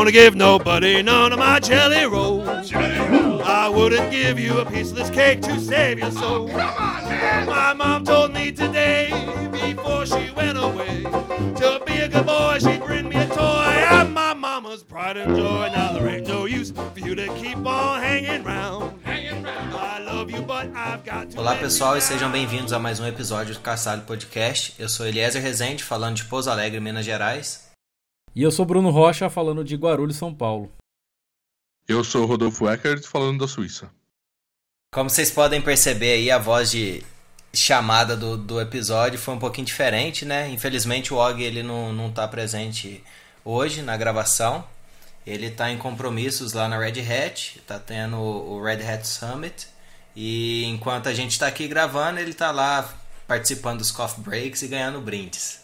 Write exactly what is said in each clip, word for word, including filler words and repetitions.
gonna give nobody none of my jelly rolls. Jelly rolls. I wouldn't give you a piece of this cake to save your soul. Oh, come on, man. My mom told me today, before she went away, to be a good boy, she'd bring me a toy. I'm my mama's pride and joy. Now there ain't no use for you to keep on hanging round. Hanging round. I love you, but I've got to. Olá pessoal, e sejam bem-vindos a mais um episódio do Castalho Podcast. Eu sou Eliezer Rezende, falando de Pouso Alegre, Minas Gerais. E eu sou Bruno Rocha, falando de Guarulhos, São Paulo. Eu sou Rodolfo Eckert, falando da Suíça. Como vocês podem perceber aí, a voz de chamada do, do episódio foi um pouquinho diferente, né? Infelizmente o Og ele não, não tá presente hoje na gravação. Ele tá em compromissos lá na Red Hat, tá tendo o Red Hat Summit. E enquanto a gente tá aqui gravando, ele tá lá participando dos coffee breaks e ganhando brindes.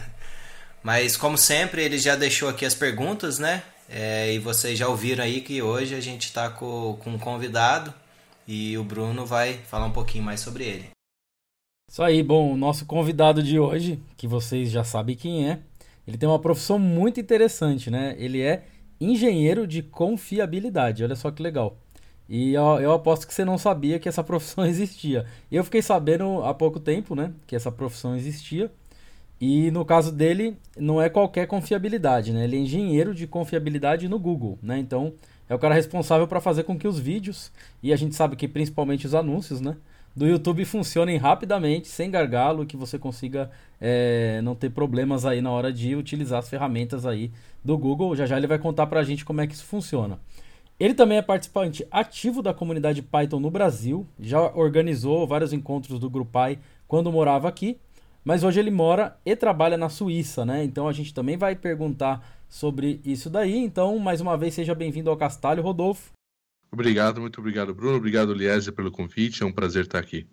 Mas como sempre, ele já deixou aqui as perguntas, né? É, e vocês já ouviram aí que hoje a gente está com, com um convidado e o Bruno vai falar um pouquinho mais sobre ele. Isso aí, bom, o nosso convidado de hoje, que vocês já sabem quem é, ele tem uma profissão muito interessante, né? Ele é engenheiro de confiabilidade, olha só que legal. E eu, eu aposto que você não sabia que essa profissão existia. Eu fiquei sabendo há pouco tempo, né, que essa profissão existia. E no caso dele, não é qualquer confiabilidade, né? Ele é engenheiro de confiabilidade no Google, né? Então, é o cara responsável para fazer com que os vídeos, e a gente sabe que principalmente os anúncios, né, do YouTube funcionem rapidamente, sem gargalo, que você consiga é, não ter problemas aí na hora de utilizar as ferramentas aí do Google. Já já ele vai contar pra gente como é que isso funciona. Ele também é participante ativo da comunidade Python no Brasil, já organizou vários encontros do GruPy quando morava aqui. Mas hoje ele mora e trabalha na Suíça, né? Então a gente também vai perguntar sobre isso daí. Então, mais uma vez, seja bem-vindo ao Castalho, Rodolfo. Obrigado, muito obrigado, Bruno. Obrigado, Eliezer, pelo convite. É um prazer estar aqui.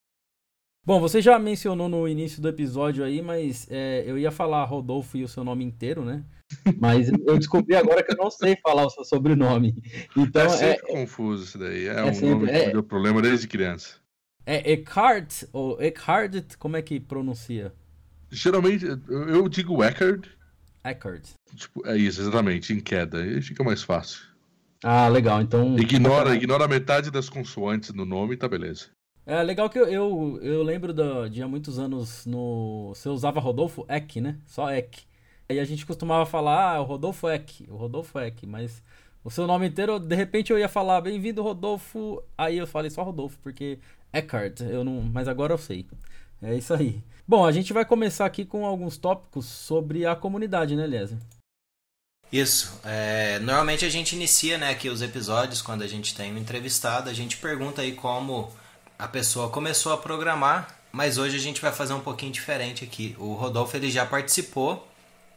Bom, você já mencionou no início do episódio aí, mas é, eu ia falar Rodolfo e o seu nome inteiro, né? Mas eu descobri agora que eu não sei falar o seu sobrenome. Então, é sempre é, confuso isso daí. É, é um sempre, nome que é... me deu problema desde criança. É Eckhardt ou Eckhardt, como é que pronuncia? Geralmente, eu digo Eckert. Eckhardt. Tipo, é isso, exatamente, em queda. Aí fica mais fácil. Ah, legal, então... Ignora, ignora metade das consoantes no nome e tá beleza. É legal que eu, eu, eu lembro do, de há muitos anos, no você usava Rodolfo Eck, né? Só Eck. Aí a gente costumava falar, ah, o Rodolfo Eck, o Rodolfo Eck, mas... O seu nome inteiro, de repente eu ia falar, bem-vindo Rodolfo, aí eu falei só Rodolfo, porque Eckhardt, eu não, mas agora eu sei. É isso aí. Bom, a gente vai começar aqui com alguns tópicos sobre a comunidade, né, Eliezer? Isso. É, normalmente a gente inicia, né, aqui os episódios, quando a gente tem um entrevistado, a gente pergunta aí como a pessoa começou a programar, mas hoje a gente vai fazer um pouquinho diferente aqui. O Rodolfo, ele já participou,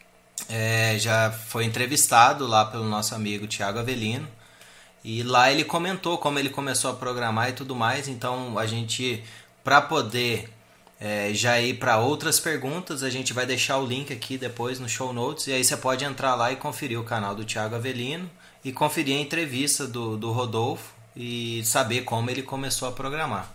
É, já foi entrevistado lá pelo nosso amigo Thiago Avelino, e lá ele comentou como ele começou a programar e tudo mais. Então a gente, para poder é, já ir para outras perguntas, a gente vai deixar o link aqui depois no show notes, e aí você pode entrar lá e conferir o canal do Thiago Avelino e conferir a entrevista do, do Rodolfo e saber como ele começou a programar.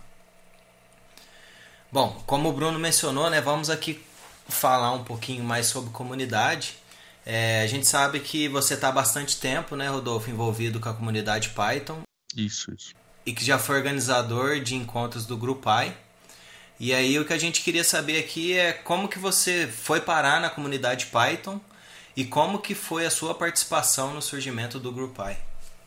Bom, como o Bruno mencionou, né, vamos aqui falar um pouquinho mais sobre comunidade. É, a gente sabe que você está há bastante tempo, né, Rodolfo, envolvido com a comunidade Python. Isso, isso. E que já foi organizador de encontros do GruPy. E aí o que a gente queria saber aqui é como que você foi parar na comunidade Python e como que foi a sua participação no surgimento do GruPy.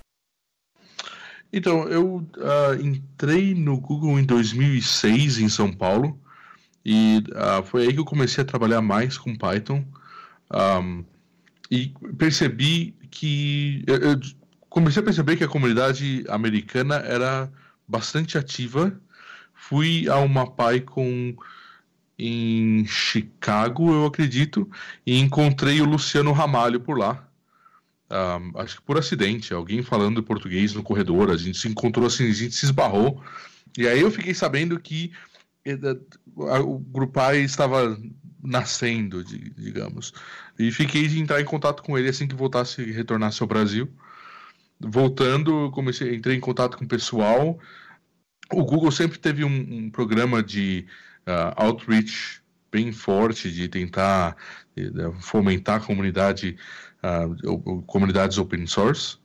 Então, eu uh, entrei no Google em dois mil e seis em São Paulo. E uh, foi aí que eu comecei a trabalhar mais com Python. Um, e percebi que... Eu, eu comecei a perceber que a comunidade americana era bastante ativa. Fui a uma PyCon em Chicago, eu acredito, e encontrei o Luciano Ramalho por lá. Um, acho que por acidente, alguém falando português no corredor. A gente se encontrou assim, a gente se esbarrou. E aí eu fiquei sabendo que o GruPy estava nascendo, digamos, e fiquei de entrar em contato com ele assim que voltasse, retornasse ao Brasil. Voltando, comecei, entrei em contato com o pessoal. O Google sempre teve um, um programa de uh, outreach bem forte de tentar fomentar a comunidade, uh, comunidades open source.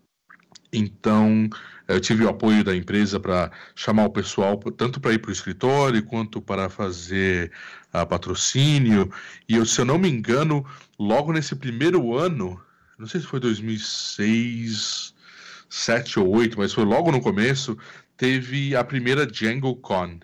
Então, eu tive o apoio da empresa para chamar o pessoal, tanto para ir para o escritório, quanto para fazer uh, patrocínio. E, eu, se eu não me engano, logo nesse primeiro ano, não sei se foi dois mil e seis, sete ou oito, mas foi logo no começo, teve a primeira DjangoCon,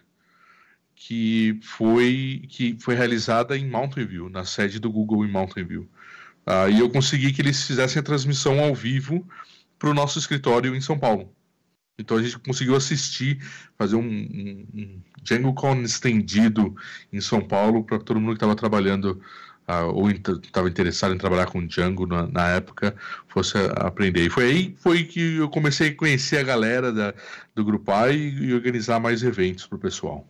que foi, que foi realizada em Mountain View, na sede do Google em Mountain View. Uh, e eu consegui que eles fizessem a transmissão ao vivo para o nosso escritório em São Paulo. Então a gente conseguiu assistir, fazer um, um, um DjangoCon estendido em São Paulo para todo mundo que estava trabalhando uh, ou estava interessado em trabalhar com Django na, na época, fosse a, aprender. E foi aí foi que eu comecei a conhecer a galera da, do Grupal e, e organizar mais eventos para o pessoal.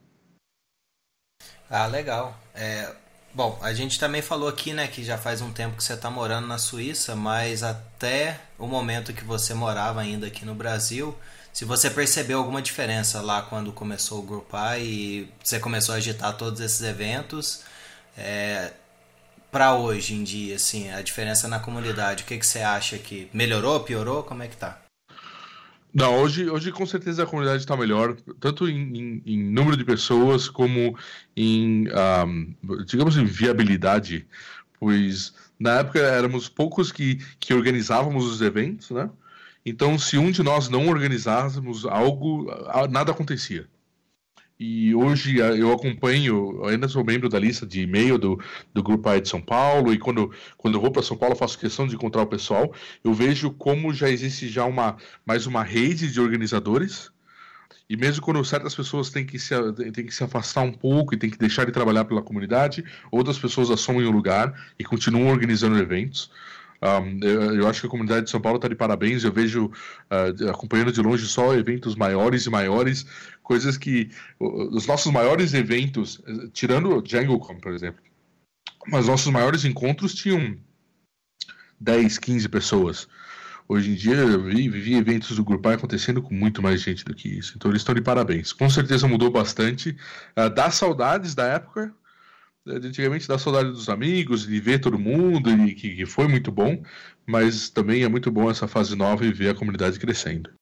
Ah, legal. É... Bom, a gente também falou aqui, né, que já faz um tempo que você está morando na Suíça, mas até o momento que você morava ainda aqui no Brasil, se você percebeu alguma diferença lá quando começou o Grupal e você começou a agitar todos esses eventos, é, para hoje em dia, assim, a diferença na comunidade, o que, que você acha que melhorou, piorou, como é que tá? Não, hoje, hoje com certeza a comunidade está melhor, tanto em, em, em número de pessoas como em, um, digamos, em viabilidade, pois na época éramos poucos que, que organizávamos os eventos, né? Então, se um de nós não organizássemos algo, nada acontecia. E hoje eu acompanho, eu ainda sou membro da lista de e-mail do, do Grupal de São Paulo, e quando, quando eu vou para São Paulo eu faço questão de encontrar o pessoal. Eu vejo como já existe já uma, mais uma rede de organizadores, e mesmo quando certas pessoas têm que, se, têm que se afastar um pouco e têm que deixar de trabalhar pela comunidade, outras pessoas assumem o lugar e continuam organizando eventos. Um, eu, eu acho que a comunidade de São Paulo está de parabéns. Eu vejo, uh, acompanhando de longe, só eventos maiores e maiores, coisas que os nossos maiores eventos, tirando o DjangoCon, por exemplo, mas nossos maiores encontros tinham dez, quinze pessoas. Hoje em dia eu vi, vi eventos do Grupal acontecendo com muito mais gente do que isso. Então eles estão de parabéns. Com certeza mudou bastante. Uh, dá saudades da época. Antigamente dá saudade dos amigos, de ver todo mundo, e que, que foi muito bom, mas também é muito bom essa fase nova e ver a comunidade crescendo.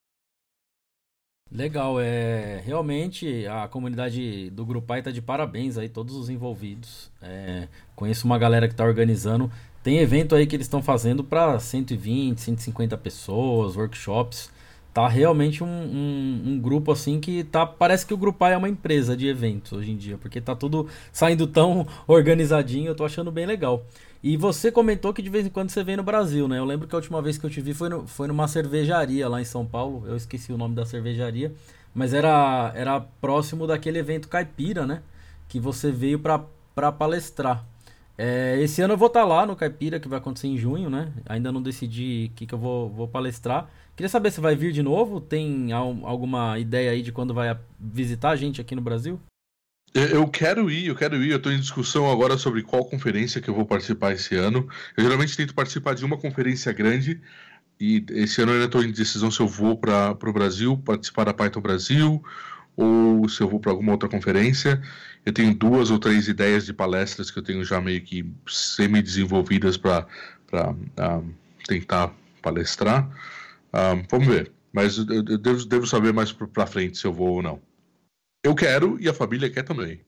Legal, é realmente a comunidade do Grupal está de parabéns aí, todos os envolvidos. É, conheço uma galera que está organizando, tem evento aí que eles estão fazendo para cento e vinte, cento e cinquenta pessoas, workshops. Tá realmente um, um, um grupo assim que tá, parece que o Grupal é uma empresa de eventos hoje em dia, porque tá tudo saindo tão organizadinho, eu tô achando bem legal. E você comentou que de vez em quando você vem no Brasil, né? Eu lembro que a última vez que eu te vi foi, no, foi numa cervejaria lá em São Paulo, eu esqueci o nome da cervejaria, mas era, era próximo daquele evento Caipira, né? Que você veio pra, pra palestrar. É, esse ano eu vou estar lá no Caipira, que vai acontecer em junho, né? Ainda não decidi o que, que eu vou, vou palestrar. Queria saber se vai vir de novo. Tem alguma ideia aí de quando vai visitar a gente aqui no Brasil? Eu quero ir, eu quero ir. Eu estou em discussão agora sobre qual conferência que eu vou participar esse ano. Eu geralmente tento participar de uma conferência grande, e esse ano eu ainda estou em decisão se eu vou para o Brasil, participar da Python Brasil, ou se eu vou para alguma outra conferência. Eu tenho duas ou três ideias de palestras que eu tenho já meio que semi-desenvolvidas para um, tentar palestrar. Um, vamos ver, mas eu, eu devo, devo saber mais para frente se eu vou ou não. Eu quero e a família quer também.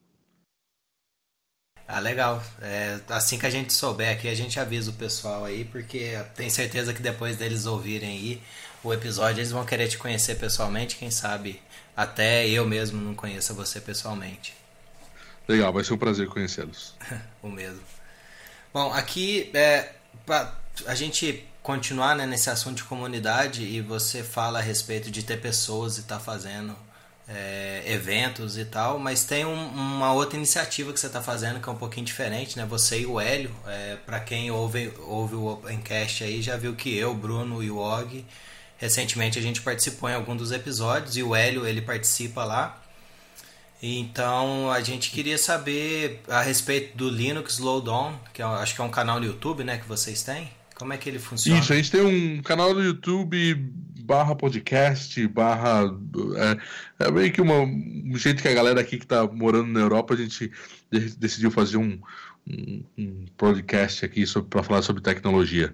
Ah, legal. É, assim que a gente souber aqui, a gente avisa o pessoal aí, porque tenho certeza que depois deles ouvirem aí o episódio, eles vão querer te conhecer pessoalmente. Quem sabe até eu mesmo não conheça você pessoalmente. Legal, vai ser um prazer conhecê-los. O mesmo. Bom, aqui é, pra a gente continuar, né, nesse assunto de comunidade, e você fala a respeito de ter pessoas e estar tá fazendo é, eventos e tal, mas tem um, uma outra iniciativa que você está fazendo que é um pouquinho diferente, né? Você e o Hélio, é, para quem ouve, ouve o Opencast aí, já viu que eu, Bruno e o Og, recentemente a gente participou em algum dos episódios, e o Hélio, ele participa lá. Então a gente queria saber a respeito do Linux Slowdown, que eu acho que é um canal no YouTube, né, que vocês têm. Como é que ele funciona? Isso, a gente tem um canal no YouTube barra podcast, barra... É, é meio que uma, um jeito que a galera aqui que tá morando na Europa, a gente de- decidiu fazer um, um, um podcast aqui para falar sobre tecnologia.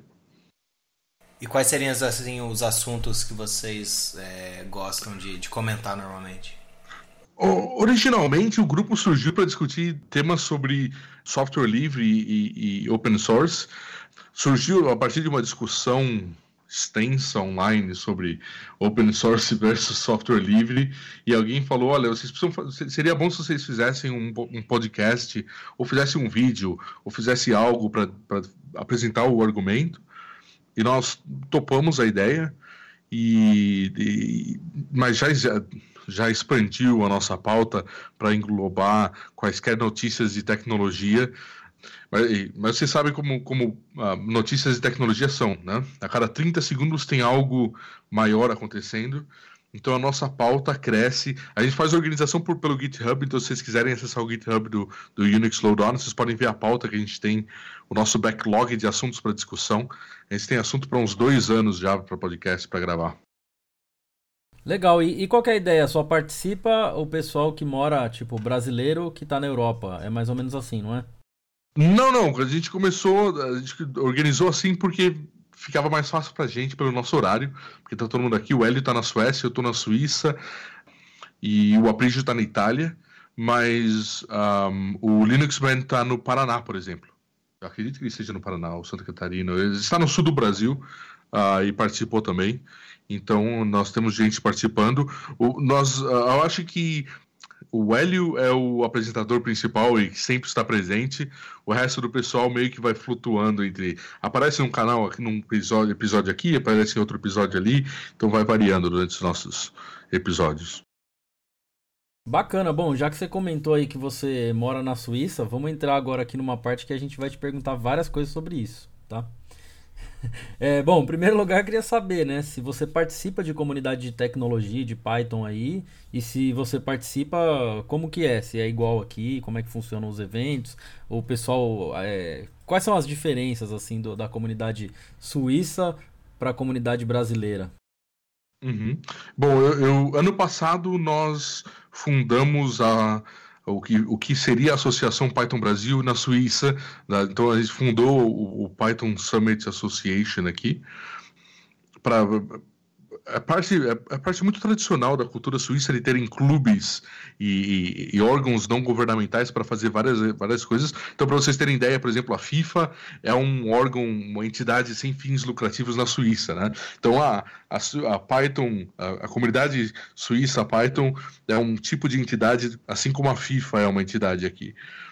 E quais seriam assim, os assuntos que vocês é, gostam de, de comentar normalmente? O- Originalmente, o grupo surgiu para discutir temas sobre software livre e, e open source. Surgiu a partir de uma discussão extensa online sobre open source versus software livre, e alguém falou, olha, vocês precisam fa- seria bom se vocês fizessem um, po- um podcast, ou fizessem um vídeo, ou fizessem algo para apresentar o argumento, e nós topamos a ideia, e, e- mas já, já, já expandiu a nossa pauta para englobar quaisquer notícias de tecnologia. Mas, e- mas você sabe como, como ah, notícias de tecnologia são, né? A cada trinta segundos tem algo maior acontecendo. Então a nossa pauta cresce. A gente faz organização por, pelo GitHub, então se vocês quiserem acessar o GitHub do, do Unix Lowdown, vocês podem ver a pauta que a gente tem, o nosso backlog de assuntos para discussão. A gente tem assunto para uns dois anos já para podcast para gravar. Legal, e, e qual que é a ideia? Só participa o pessoal que mora, tipo, brasileiro que tá na Europa. É mais ou menos assim, não é? Não, não, a gente começou, a gente organizou assim porque ficava mais fácil pra gente pelo nosso horário, porque tá todo mundo aqui, o Hélio tá na Suécia, eu tô na Suíça e o Aprígio tá na Itália, mas um, o Linux Band tá no Paraná, por exemplo. Eu acredito que ele esteja no Paraná, ou Santa Catarina, ele está no sul do Brasil uh, e participou também, então nós temos gente participando. O, nós, uh, eu acho que o Hélio é o apresentador principal e sempre está presente. O resto do pessoal meio que vai flutuando entre... Aparece num canal, aqui num episódio, episódio aqui, aparece em outro episódio ali. Então vai variando durante os nossos episódios. Bacana, bom, já que você comentou aí que você mora na Suíça, vamos entrar agora aqui numa parte que a gente vai te perguntar várias coisas sobre isso, tá? É, bom, em primeiro lugar eu queria saber, né, se você participa de comunidade de tecnologia, de Python aí, e se você participa, como que é? Se é igual aqui, como é que funcionam os eventos, o pessoal, é, quais são as diferenças, assim, do, da comunidade suíça para a comunidade brasileira? Uhum. Bom, eu, eu- ano passado nós fundamos a, o, que, o que seria a Associação Python Brasil na Suíça, né? Então a gente fundou o, o Python Summit Association aqui. Para a parte, a parte muito tradicional da cultura suíça de terem clubes e, e- e órgãos não governamentais para fazer várias, várias coisas. Então, para vocês terem ideia, por exemplo, a FIFA é um órgão, uma entidade sem fins lucrativos na Suíça, né? Então, a, a, Su- a Python, a, a comunidade suíça Python é um tipo de entidade, assim como a FIFA é uma entidade aqui.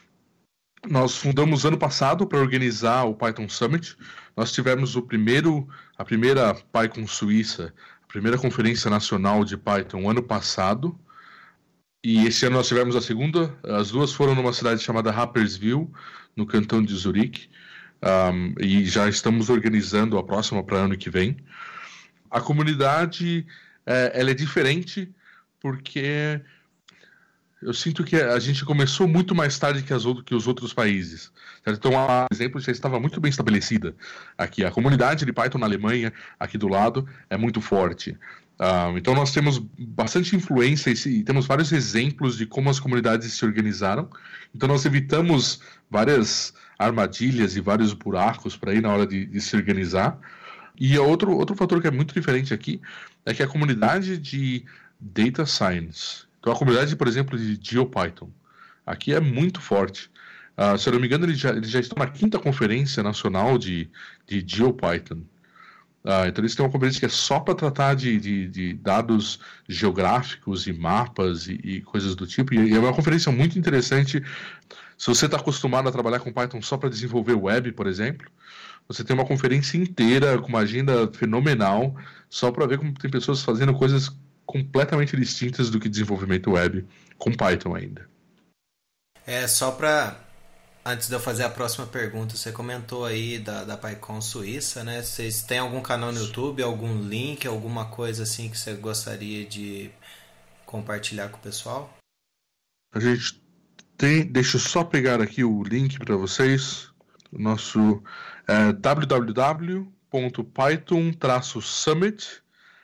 Nós fundamos ano passado para organizar o Python Summit. Nós tivemos o primeiro, a primeira PyCon Suíça, a primeira conferência nacional de Python ano passado. E esse ano nós tivemos a segunda. As duas foram numa cidade chamada Rapperswil, no cantão de Zurique. Um, e já estamos organizando a próxima para ano que vem. A comunidade eh, ela é diferente porque eu sinto que a gente começou muito mais tarde que, as outro, que os outros países. Certo? Então, a exemplo, já estava muito bem estabelecida aqui. A comunidade de Python na Alemanha, aqui do lado, é muito forte. Ah, então, nós temos bastante influência e, e temos vários exemplos de como as comunidades se organizaram. Então, nós evitamos várias armadilhas e vários buracos para ir na hora de, de se organizar. E outro, outro fator que é muito diferente aqui é que a comunidade de Data Science... Então, a comunidade, por exemplo, de GeoPython, aqui é muito forte. Uh, se eu não me engano, eles já, eles já estão na quinta conferência nacional de, de GeoPython. Uh, então, eles têm uma conferência que é só para tratar de, de, de dados geográficos e mapas e, e coisas do tipo. E é uma conferência muito interessante. Se você está acostumado a trabalhar com Python só para desenvolver web, por exemplo, você tem uma conferência inteira com uma agenda fenomenal, só para ver como tem pessoas fazendo coisas completamente distintas do que desenvolvimento web, com Python ainda. É, só para... Antes de eu fazer a próxima pergunta, você comentou aí da, da PyCon Suíça, né? Vocês têm algum canal no YouTube, algum link, alguma coisa assim que você gostaria de compartilhar com o pessoal? A gente tem... Deixa eu só pegar aqui o link para vocês. O nosso é w w w ponto python dash summit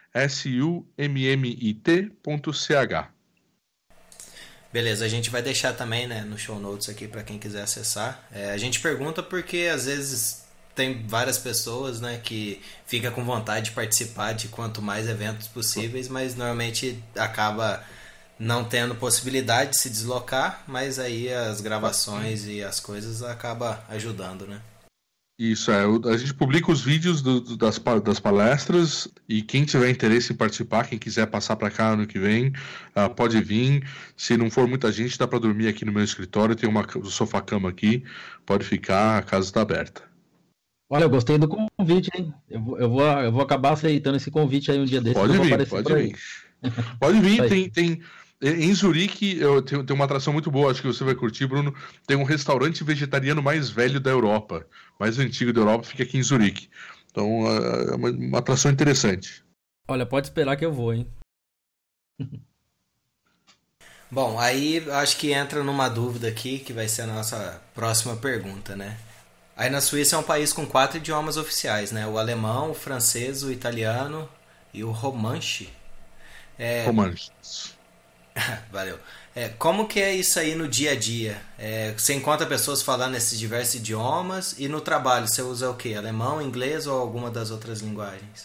S U M M I T ponto C H. Beleza, a gente vai deixar também, né, no show notes aqui para quem quiser acessar. É, a gente pergunta porque às vezes tem várias pessoas, né, que fica com vontade de participar de quanto mais eventos possíveis, mas normalmente acaba não tendo possibilidade de se deslocar, mas aí as gravações e as coisas acaba ajudando, né? Isso, é, a gente publica os vídeos do, do, das, das palestras e quem tiver interesse em participar, quem quiser passar para cá ano que vem, uh, pode vir. Se não for muita gente, dá para dormir aqui no meu escritório, tem uma um sofá-cama aqui, pode ficar, a casa está aberta. Olha, eu gostei do convite, hein? Eu vou, eu vou, eu vou acabar aceitando esse convite aí um dia desses. Pode eu vou vir, pode vir. Pode vir, tem... tem... Em Zurique, eu tenho, tenho uma atração muito boa, acho que você vai curtir, Bruno. Tem um restaurante vegetariano mais velho da Europa, mais antigo da Europa, fica aqui em Zurique. Então, é uma, uma atração interessante. Olha, pode esperar que eu vou, hein? Bom, aí acho que entra numa dúvida aqui, que vai ser a nossa próxima pergunta, né? Aí na Suíça é um país com quatro idiomas oficiais, né? O alemão, o francês, o italiano e o romanche. É... Romanche. Valeu. É, como que é isso aí no dia a dia? É, você encontra pessoas falando esses diversos idiomas e no trabalho você usa o quê? Alemão, inglês ou alguma das outras linguagens?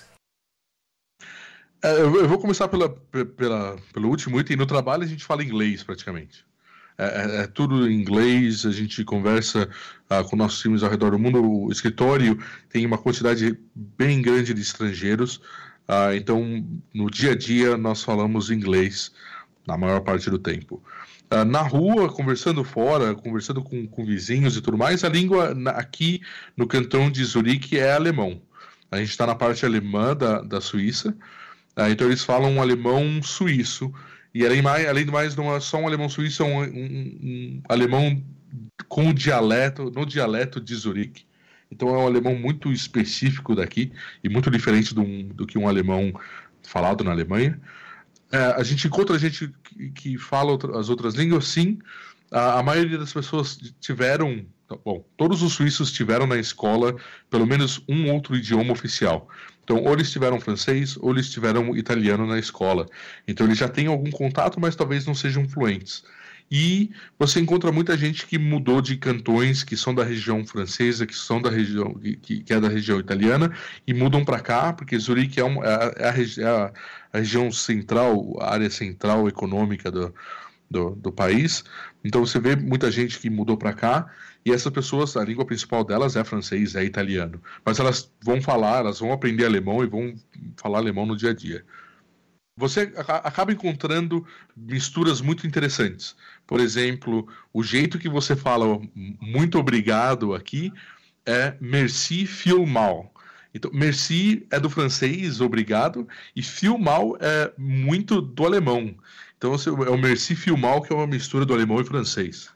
É, eu vou começar pela, pela, pelo último item. No trabalho a gente fala inglês praticamente. É, é, é tudo em inglês, a gente conversa uh, com nossos times ao redor do mundo. O escritório tem uma quantidade bem grande de estrangeiros, uh, então no dia a dia nós falamos inglês na maior parte do tempo. Uh, na rua, conversando fora, conversando com, com vizinhos e tudo mais, a língua na, aqui no cantão de Zurique é alemão. A gente está na parte alemã da, da Suíça, uh, então eles falam um alemão suíço, e além, mais, além do mais, não é só um alemão suíço, é um, um, um alemão com dialeto, no dialeto de Zurique. Então é um alemão muito específico daqui, e muito diferente do, do que um alemão falado na Alemanha. É, a gente encontra gente que, que fala outra, as outras línguas, sim. A, a maioria das pessoas tiveram... Bom, todos os suíços tiveram na escola pelo menos um outro idioma oficial. Então, ou eles tiveram francês, ou eles tiveram italiano na escola. Então, eles já têm algum contato, mas talvez não sejam fluentes. E você encontra muita gente que mudou de cantões, que são da região francesa, que são da região que, que é da região italiana, e mudam para cá, porque Zurique é, um, é, a, é, a, é a, a região central, a área central econômica do, do, do país. Então você vê muita gente que mudou para cá, e essas pessoas, a língua principal delas é francês, é italiano. Mas elas vão falar, elas vão aprender alemão e vão falar alemão no dia a dia. Você acaba encontrando misturas muito interessantes. Por exemplo, o jeito que você fala muito obrigado aqui é merci viel mal. Então, merci é do francês, obrigado, e viel mal é muito do alemão. Então, é o merci viel mal, que é uma mistura do alemão e francês.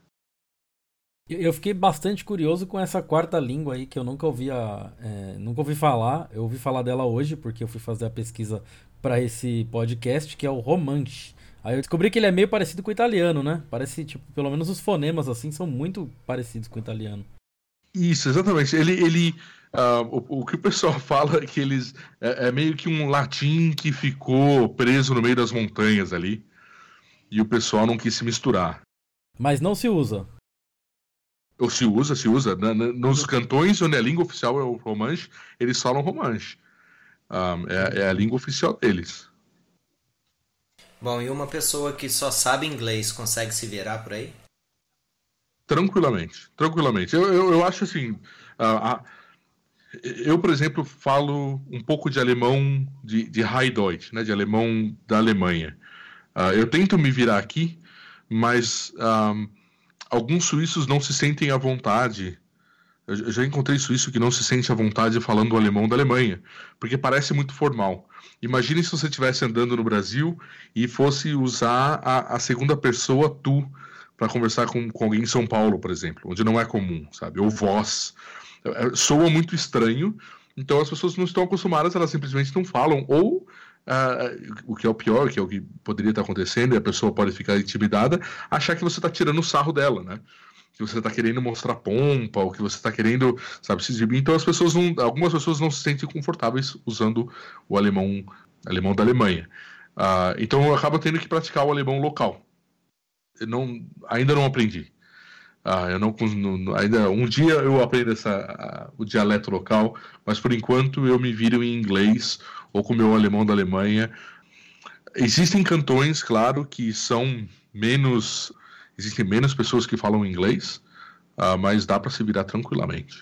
Eu fiquei bastante curioso com essa quarta língua aí, que eu nunca ouvia, é, nunca ouvi falar. Eu ouvi falar dela hoje, porque eu fui fazer a pesquisa para esse podcast, que é o romanche. Aí eu descobri que ele é meio parecido com o italiano, né? Parece, tipo, pelo menos os fonemas, assim, são muito parecidos com o italiano. Isso, exatamente. Ele, ele uh, o, o que o pessoal fala é que eles é, é meio que um latim que ficou preso no meio das montanhas ali, e o pessoal não quis se misturar. Mas não se usa. Ou se usa, se usa. Na, na, nos cantões onde a língua oficial é o romanche, eles falam romanche. Um, é, é a língua oficial deles. Bom, e uma pessoa que só sabe inglês consegue se virar por aí? Tranquilamente, tranquilamente. Eu, eu, eu acho assim, uh, uh, eu, por exemplo, falo um pouco de alemão de, de High Deutsch, né, de alemão da Alemanha. Uh, eu tento me virar aqui, mas um, alguns suíços não se sentem à vontade. Eu já encontrei suíço que não se sente à vontade falando o alemão da Alemanha, porque parece muito formal. Imagine se você estivesse andando no Brasil e fosse usar a, a segunda pessoa tu para conversar com, com alguém em São Paulo, por exemplo, onde não é comum, sabe? Ou vós. Soa muito estranho, então as pessoas não estão acostumadas, elas simplesmente não falam. Ou, uh, o que é o pior, que é o que poderia estar acontecendo, e a pessoa pode ficar intimidada, achar que você está tirando o sarro dela, né? Que você está querendo mostrar pompa, ou que você está querendo, sabe, se exibir. Então as pessoas não, algumas pessoas não se sentem confortáveis usando o alemão alemão da Alemanha. Uh, então eu acabo tendo que praticar o alemão local. Eu não, ainda não aprendi. Uh, eu não, não, ainda, um dia eu aprendo essa, uh, o dialeto local, mas por enquanto eu me viro em inglês ou com o meu alemão da Alemanha. Existem cantões, claro, que são menos... Existem menos pessoas que falam inglês, uh, mas dá para se virar tranquilamente.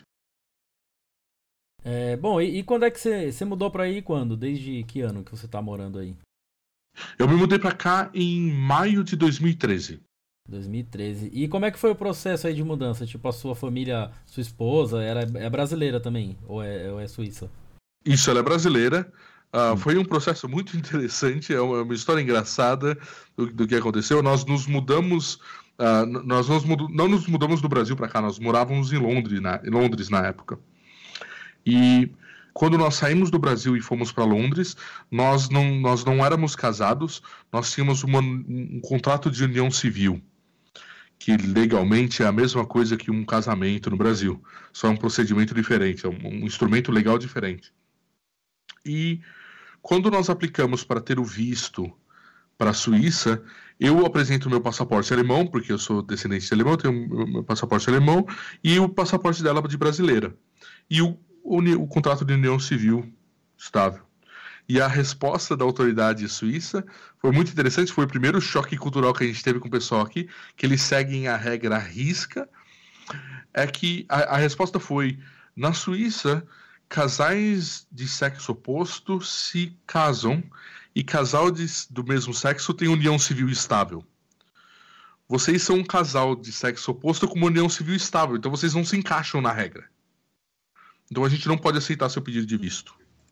É, bom, e, e quando é que você, você mudou para aí? Quando? Desde que ano que você está morando aí? Eu me mudei para cá em maio de dois mil e treze. dois mil e treze. E como é que foi o processo aí de mudança? Tipo, a sua família, sua esposa, ela é brasileira também? Ou é, ou é suíça? Isso, ela é brasileira. Uh, hum. Foi um processo muito interessante, é uma, uma história engraçada do, do que aconteceu. Nós nos mudamos... Uh, nós nos mudo, não nos mudamos do Brasil para cá, nós morávamos em Londres, na, em Londres na época. E quando nós saímos do Brasil e fomos para Londres, nós não, nós não éramos casados, nós tínhamos uma, um contrato de união civil, que legalmente é a mesma coisa que um casamento no Brasil, só é um procedimento diferente, é um, um instrumento legal diferente. E quando nós aplicamos para ter o visto para a Suíça, eu apresento o meu passaporte alemão, porque eu sou descendente de alemão, eu tenho o meu passaporte alemão, e o passaporte dela de brasileira. E o, o, o contrato de união civil estável. E a resposta da autoridade suíça foi muito interessante, foi o primeiro choque cultural que a gente teve com o pessoal aqui, que eles seguem a regra à risca, é que a, a resposta foi, na Suíça, casais de sexo oposto se casam e casal de, do mesmo sexo tem união civil estável. Vocês são um casal de sexo oposto com uma união civil estável, então vocês não se encaixam na regra. Então a gente não pode aceitar seu pedido de visto.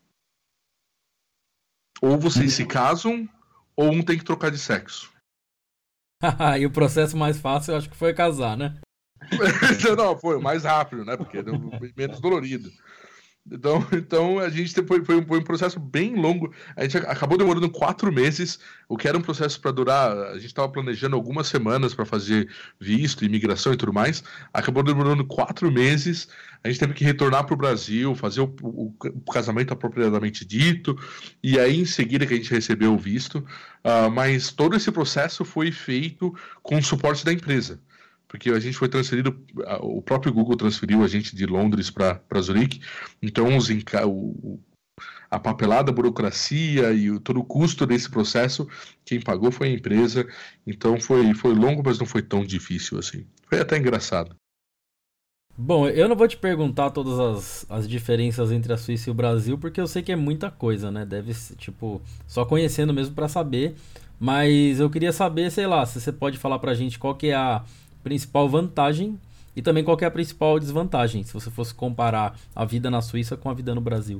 Ou vocês se casam, ou um tem que trocar de sexo. E o processo mais fácil eu acho que foi casar, né? Não, foi o mais rápido, né? Porque era menos dolorido. Então, então a gente foi, foi, um, foi um processo bem longo. A gente acabou demorando quatro meses, o que era um processo para durar. A gente estava planejando algumas semanas para fazer visto, imigração e tudo mais. Acabou demorando quatro meses. A gente teve que retornar para o Brasil, fazer o, o, o casamento apropriadamente dito, e aí em seguida que a gente recebeu o visto. Uh, mas todo esse processo foi feito com o suporte da empresa. Porque a gente foi transferido, o próprio Google transferiu a gente de Londres para Zurique, então os, o, a papelada, a burocracia e o, todo o custo desse processo, quem pagou foi a empresa, então foi, foi longo, mas não foi tão difícil assim. Foi até engraçado. Bom, eu não vou te perguntar todas as, as diferenças entre a Suíça e o Brasil, porque eu sei que é muita coisa, né? Deve ser, tipo, só conhecendo mesmo para saber, mas eu queria saber, sei lá, se você pode falar pra gente qual que é a principal vantagem e também qual que é a principal desvantagem, se você fosse comparar a vida na Suíça com a vida no Brasil.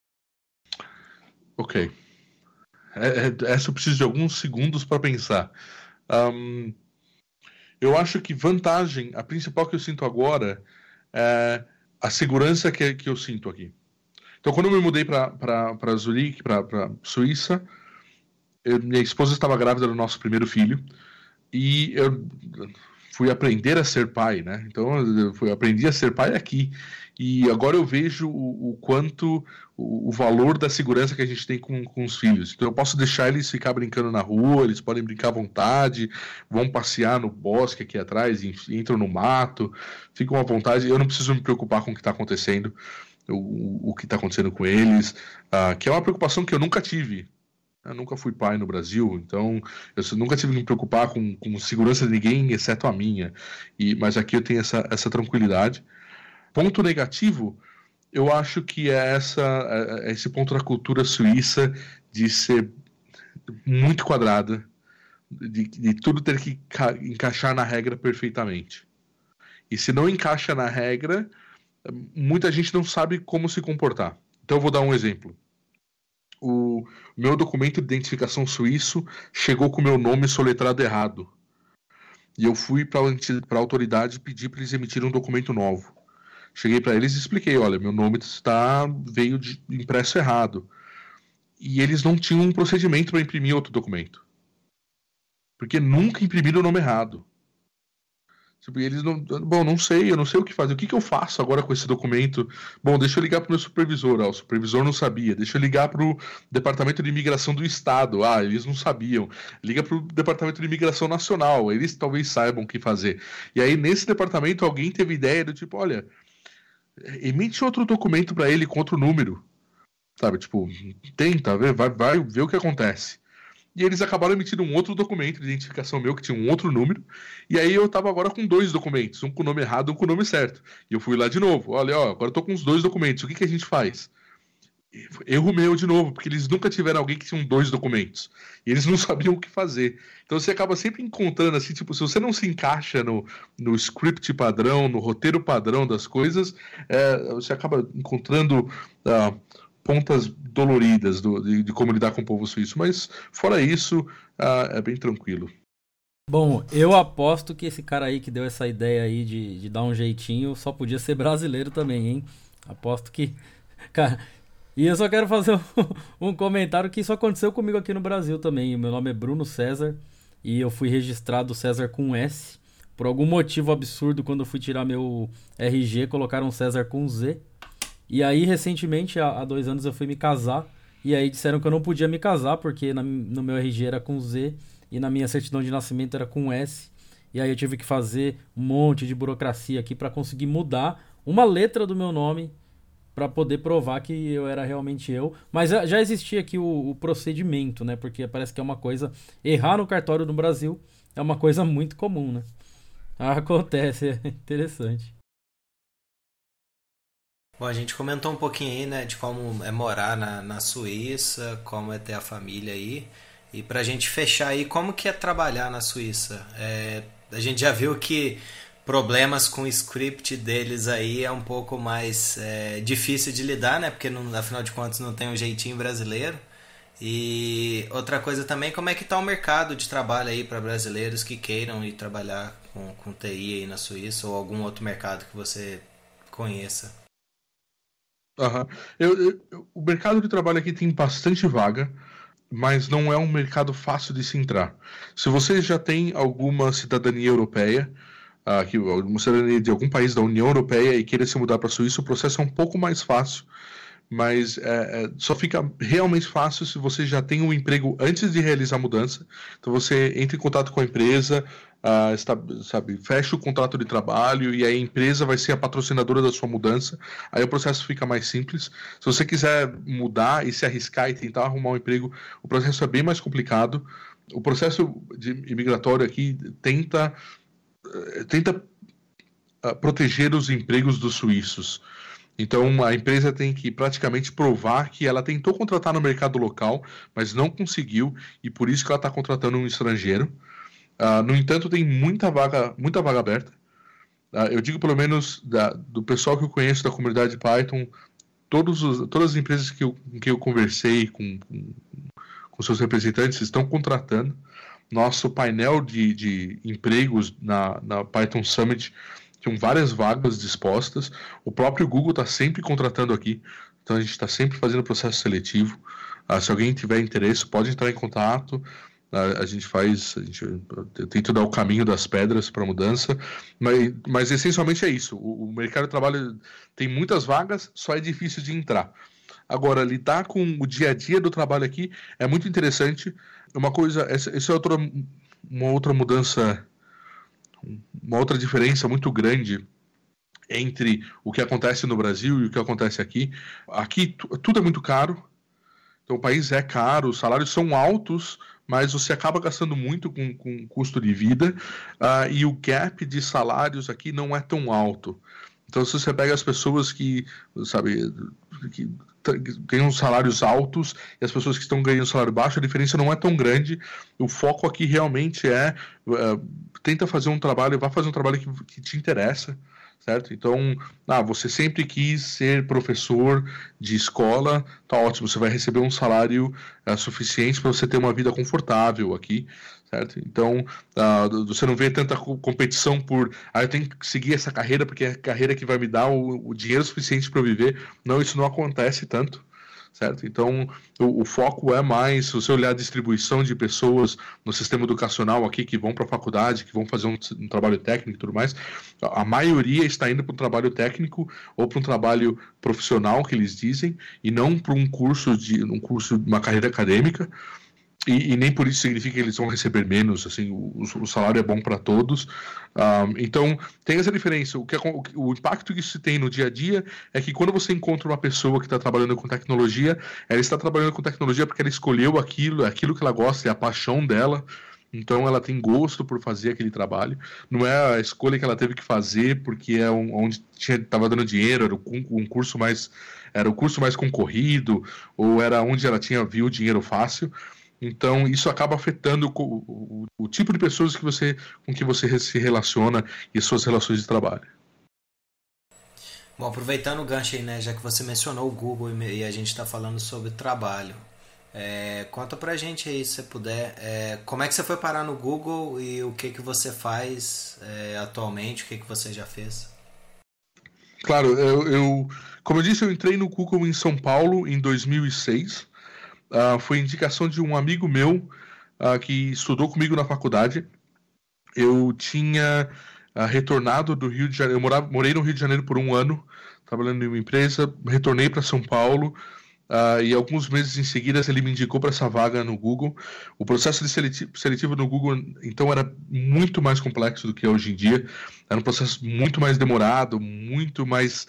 Ok. É, é, essa eu preciso de alguns segundos para pensar. Um, eu acho que vantagem, a principal que eu sinto agora é a segurança que, que eu sinto aqui. Então, quando eu me mudei para Zurique, para Suíça, eu, minha esposa estava grávida do nosso primeiro filho e eu fui aprender a ser pai, né? Então eu fui, aprendi a ser pai aqui. E agora eu vejo o, o quanto, o, o valor da segurança que a gente tem com, com os filhos. Então eu posso deixar eles ficar brincando na rua, eles podem brincar à vontade, vão passear no bosque aqui atrás, entram no mato, ficam à vontade. Eu não preciso me preocupar com o que está acontecendo, o, o que está acontecendo com eles, uh, que é uma preocupação que eu nunca tive. Eu nunca fui pai no Brasil, então eu nunca tive que me preocupar com, com segurança de ninguém, exceto a minha. E, mas aqui eu tenho essa, essa tranquilidade. Ponto negativo, eu acho que é, essa, é esse ponto da cultura suíça de ser muito quadrada, de, de tudo ter que ca- encaixar na regra perfeitamente. E se não encaixa na regra, muita gente não sabe como se comportar. Então eu vou dar um exemplo. O meu documento de identificação suíço chegou com o meu nome soletrado errado. E eu fui para a autoridade pedir para eles emitirem um documento novo. Cheguei para eles e expliquei, olha, meu nome está, veio de, impresso errado. E eles não tinham um procedimento para imprimir outro documento. Porque nunca imprimiram o nome errado. Tipo, e eles não... Bom, não sei, eu não sei o que fazer. O que, que eu faço agora com esse documento? Bom, deixa eu ligar pro meu supervisor. Ah, o supervisor não sabia. Deixa eu ligar pro Departamento de Imigração do Estado. Ah, eles não sabiam. Liga pro Departamento de Imigração Nacional. Eles talvez saibam o que fazer. E aí, nesse departamento, alguém teve ideia do tipo, olha, emite outro documento para ele com outro número. Sabe, tipo, tenta, vai, vai, vai ver o que acontece. E eles acabaram emitindo um outro documento de identificação meu, que tinha um outro número, e aí eu tava agora com dois documentos, um com o nome errado e um com o nome certo. E eu fui lá de novo, olha, ó, agora eu tô com os dois documentos, o que que a gente faz? Erro meu de novo, porque eles nunca tiveram alguém que tinha dois documentos, e eles não sabiam o que fazer. Então você acaba sempre encontrando, assim, tipo, se você não se encaixa no, no script padrão, no roteiro padrão das coisas, é, você acaba encontrando... Uh, pontas doloridas do, de, de como lidar com o povo suíço, mas fora isso, uh, é bem tranquilo. Bom, eu aposto que esse cara aí que deu essa ideia aí de, de dar um jeitinho só podia ser brasileiro também, hein? Aposto que... Cara, e eu só quero fazer um, um comentário que isso aconteceu comigo aqui no Brasil também. Meu nome é Bruno César e eu fui registrado César com S. Por algum motivo absurdo, quando eu fui tirar meu R G, colocaram César com Z. E aí, recentemente, há, há dois anos, eu fui me casar. E aí disseram que eu não podia me casar, porque na, no meu R G era com Z e na minha certidão de nascimento era com S. E aí eu tive que fazer um monte de burocracia aqui para conseguir mudar uma letra do meu nome para poder provar que eu era realmente eu. Mas já, já existia aqui o, o procedimento, né? Porque parece que é uma coisa... Errar no cartório no Brasil é uma coisa muito comum, né? Acontece, é interessante. Bom, a gente comentou um pouquinho aí, né, de como é morar na, na Suíça, como é ter a família aí. E pra gente fechar aí, como que é trabalhar na Suíça? É, a gente já viu que problemas com o script deles aí é um pouco mais é, difícil de lidar, né, porque não, afinal de contas não tem um jeitinho brasileiro. E outra coisa também, como é que tá o mercado de trabalho aí para brasileiros que queiram ir trabalhar com, com T I aí na Suíça ou algum outro mercado que você conheça? Uhum. Eu, eu, o mercado de trabalho aqui tem bastante vaga, mas não é um mercado fácil de se entrar. Se você já tem alguma cidadania europeia, uh, que, alguma cidadania de algum país da União Europeia e queira se mudar para a Suíça, o processo é um pouco mais fácil, mas é, é, só fica realmente fácil se você já tem um emprego antes de realizar a mudança. Então você entra em contato com a empresa, uh, está, sabe, fecha o contrato de trabalho e aí a empresa vai ser a patrocinadora da sua mudança. Aí o processo fica mais simples. Se você quiser mudar e se arriscar e tentar arrumar um emprego, o processo é bem mais complicado. O processo de imigratório aqui tenta, tenta uh, proteger os empregos dos suíços. Então a empresa tem que praticamente provar que ela tentou contratar no mercado local, mas não conseguiu, e por isso que ela está contratando um estrangeiro. Uh, no entanto, tem muita vaga, muita vaga aberta. Uh, eu digo pelo menos da, do pessoal que eu conheço da comunidade Python, todos os, todas as empresas que eu, com que eu conversei com, com, com seus representantes estão contratando. Nosso painel de, de empregos na, na Python Summit tem várias vagas dispostas. O próprio Google está sempre contratando aqui. Então a gente está sempre fazendo processo seletivo. Uh, se alguém tiver interesse, pode entrar em contato. Uh, a gente faz, a gente tenta dar o caminho das pedras para a mudança. Mas, mas essencialmente é isso. O, o mercado de trabalho tem muitas vagas, só é difícil de entrar. Agora, lidar com o dia a dia do trabalho aqui é muito interessante. Uma coisa, essa, essa é outra, uma outra mudança... Uma outra diferença muito grande entre o que acontece no Brasil e o que acontece aqui. Aqui tudo é muito caro, então o país é caro, os salários são altos, mas você acaba gastando muito com, com custo de vida, uh, e o gap de salários aqui não é tão alto. Então, se você pega as pessoas que, sabe, que ganham salários altos e as pessoas que estão ganhando salário baixo, a diferença não é tão grande. O foco aqui realmente é, uh, tenta fazer um trabalho, vai fazer um trabalho que, que te interessa, certo? Então, ah, você sempre quis ser professor de escola, tá ótimo, você vai receber um salário uh, suficiente para você ter uma vida confortável aqui, certo? Então, uh, você não vê tanta competição por, ah, eu tenho que seguir essa carreira porque é a carreira que vai me dar o, o dinheiro suficiente para eu viver. Não, isso não acontece tanto, certo? Então, o, o foco é mais, se você olhar a distribuição de pessoas no sistema educacional aqui, que vão para a faculdade, que vão fazer um, um trabalho técnico e tudo mais, a, a maioria está indo para um trabalho técnico ou para um trabalho profissional, que eles dizem, e não para um curso de um curso, uma carreira acadêmica. E, e nem por isso significa que eles vão receber menos, assim, o, o salário é bom para todos. Um, então, tem essa diferença. O, que, o, o impacto que isso tem no dia a dia é que quando você encontra uma pessoa que está trabalhando com tecnologia, ela está trabalhando com tecnologia porque ela escolheu aquilo, aquilo que ela gosta, é a paixão dela. Então, ela tem gosto por fazer aquele trabalho. Não é a escolha que ela teve que fazer porque é um, onde estava dando dinheiro, era um, um curso mais, era o curso mais concorrido, ou era onde ela tinha viu dinheiro fácil. Então, isso acaba afetando o, o, o tipo de pessoas que você, com que você se relaciona e suas relações de trabalho. Bom, aproveitando o gancho aí, né, já que você mencionou o Google e a gente está falando sobre trabalho, é, conta pra gente aí, se você puder, é, como é que você foi parar no Google e o que, que você faz é, atualmente, o que, que você já fez? Claro, eu, eu, como eu disse, eu entrei no Google em São Paulo em dois mil e seis. Uh, foi indicação de um amigo meu uh, que estudou comigo na faculdade. Eu tinha uh, retornado do Rio de Janeiro, eu morava, morei no Rio de Janeiro por um ano, trabalhando em uma empresa, retornei para São Paulo uh, e alguns meses em seguida ele me indicou para essa vaga no Google. O processo de seletivo, seletivo no Google, então, era muito mais complexo do que é hoje em dia. Era um processo muito mais demorado, muito mais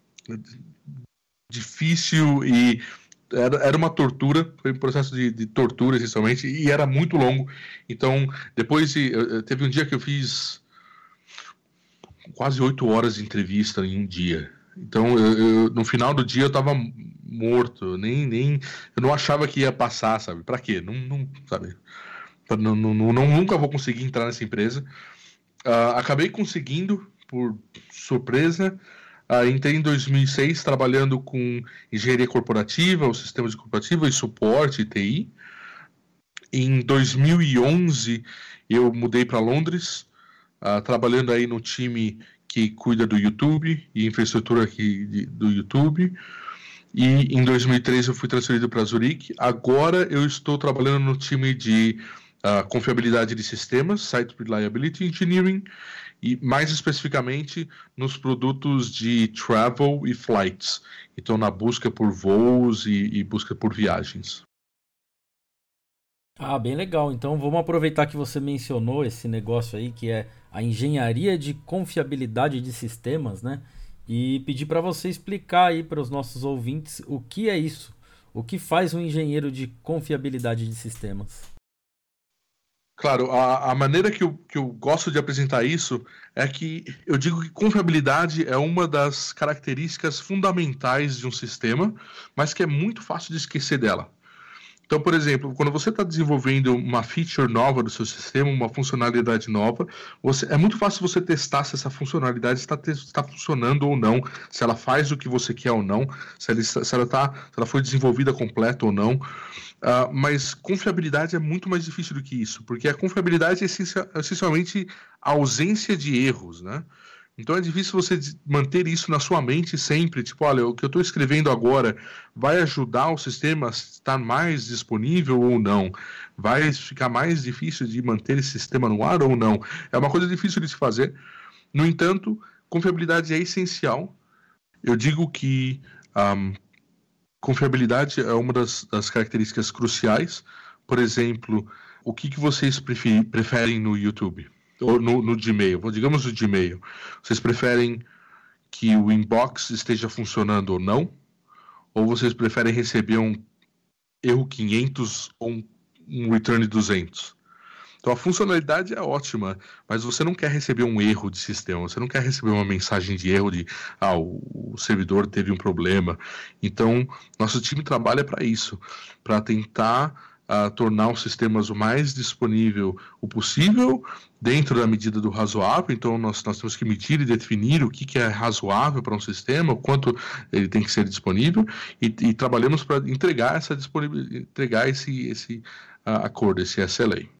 difícil e Era, era uma tortura, foi um processo de, de tortura, essencialmente, e era muito longo. Então, depois, de, teve um dia que eu fiz quase oito horas de entrevista em um dia. Então, eu, eu, no final do dia, eu estava morto, nem, nem, eu não achava que ia passar, sabe? Pra quê? Não, não, sabe? Não, não, não, nunca vou conseguir entrar nessa empresa. Uh, acabei conseguindo, por surpresa. Uh, entrei em dois mil e seis trabalhando com engenharia corporativa, os sistemas de corporativa e suporte, T I. Em dois mil e onze eu mudei para Londres, uh, trabalhando aí no time que cuida do YouTube e infraestrutura aqui de, do YouTube. E em dois mil e treze eu fui transferido para Zurique. Agora eu estou trabalhando no time de uh, confiabilidade de sistemas, Site Reliability Engineering, e mais especificamente nos produtos de travel e flights. Então, na busca por voos e, e busca por viagens. Ah, bem legal. Então, vamos aproveitar que você mencionou esse negócio aí, que é a engenharia de confiabilidade de sistemas, né? E pedir para você explicar aí para os nossos ouvintes o que é isso. O que faz um engenheiro de confiabilidade de sistemas? Claro, a, a maneira que eu, que eu gosto de apresentar isso é que eu digo que confiabilidade é uma das características fundamentais de um sistema, mas que é muito fácil de esquecer dela. Então, por exemplo, quando você está desenvolvendo uma feature nova do seu sistema, uma funcionalidade nova, você, é muito fácil você testar se essa funcionalidade está, está funcionando ou não, se ela faz o que você quer ou não, se ela, se ela, tá, se ela foi desenvolvida completa ou não. Uh, mas confiabilidade é muito mais difícil do que isso, porque a confiabilidade é essencialmente a ausência de erros, né? Então é difícil você manter isso na sua mente sempre, tipo, olha, o que eu estou escrevendo agora vai ajudar o sistema a estar mais disponível ou não? Vai ficar mais difícil de manter esse sistema no ar ou não? É uma coisa difícil de se fazer. No entanto, confiabilidade é essencial. Eu digo que um, confiabilidade é uma das, das características cruciais. Por exemplo, o que, que vocês preferem no YouTube? Ou no, no Gmail, digamos no Gmail. Vocês preferem que o inbox esteja funcionando ou não? Ou vocês preferem receber um erro quinhentos ou um, um return duzentos? Então a funcionalidade é ótima, mas você não quer receber um erro de sistema, você não quer receber uma mensagem de erro de ah, o, o servidor teve um problema. Então, nosso time trabalha para isso, para tentar a tornar os sistemas o mais disponível o possível, dentro da medida do razoável. Então nós, nós temos que medir e definir o que, que é razoável para um sistema, o quanto ele tem que ser disponível, e, e trabalhamos para entregar essa disponibilidade, entregar esse, esse uh, acordo, esse S L A.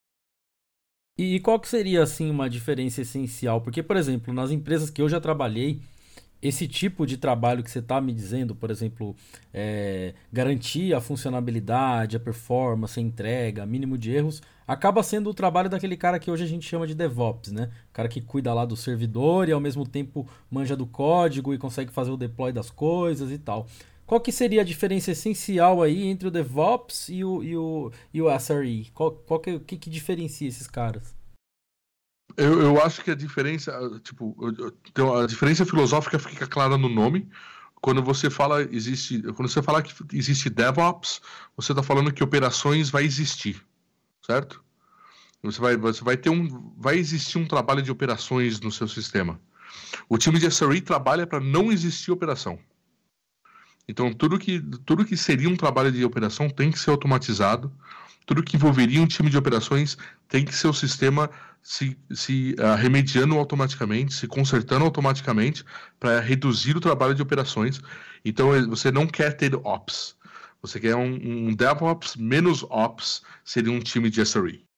E qual que seria assim uma diferença essencial? Porque, por exemplo, nas empresas que eu já trabalhei, esse tipo de trabalho que você está me dizendo, por exemplo, é, garantir a funcionalidade, a performance, a entrega, mínimo de erros, acaba sendo o trabalho daquele cara que hoje a gente chama de DevOps, né? O cara que cuida lá do servidor e ao mesmo tempo manja do código e consegue fazer o deploy das coisas e tal. Qual que seria a diferença essencial aí entre o DevOps e o, e o, e o S R E? Qual, qual que, o que, que diferencia esses caras? Eu, eu acho que a diferença, tipo, então a diferença filosófica fica clara no nome. Quando você fala existe, quando você fala que existe DevOps, você está falando que operações vai existir, certo? Você vai, você vai ter um, vai existir um trabalho de operações no seu sistema. O time de S R E trabalha para não existir operação. Então tudo que, tudo que seria um trabalho de operação tem que ser automatizado. Tudo que envolveria um time de operações tem que ser o sistema se, se uh, remediando automaticamente, se consertando automaticamente para reduzir o trabalho de operações. Então você não quer ter Ops. Você quer um, um DevOps menos Ops, seria um time de S R E.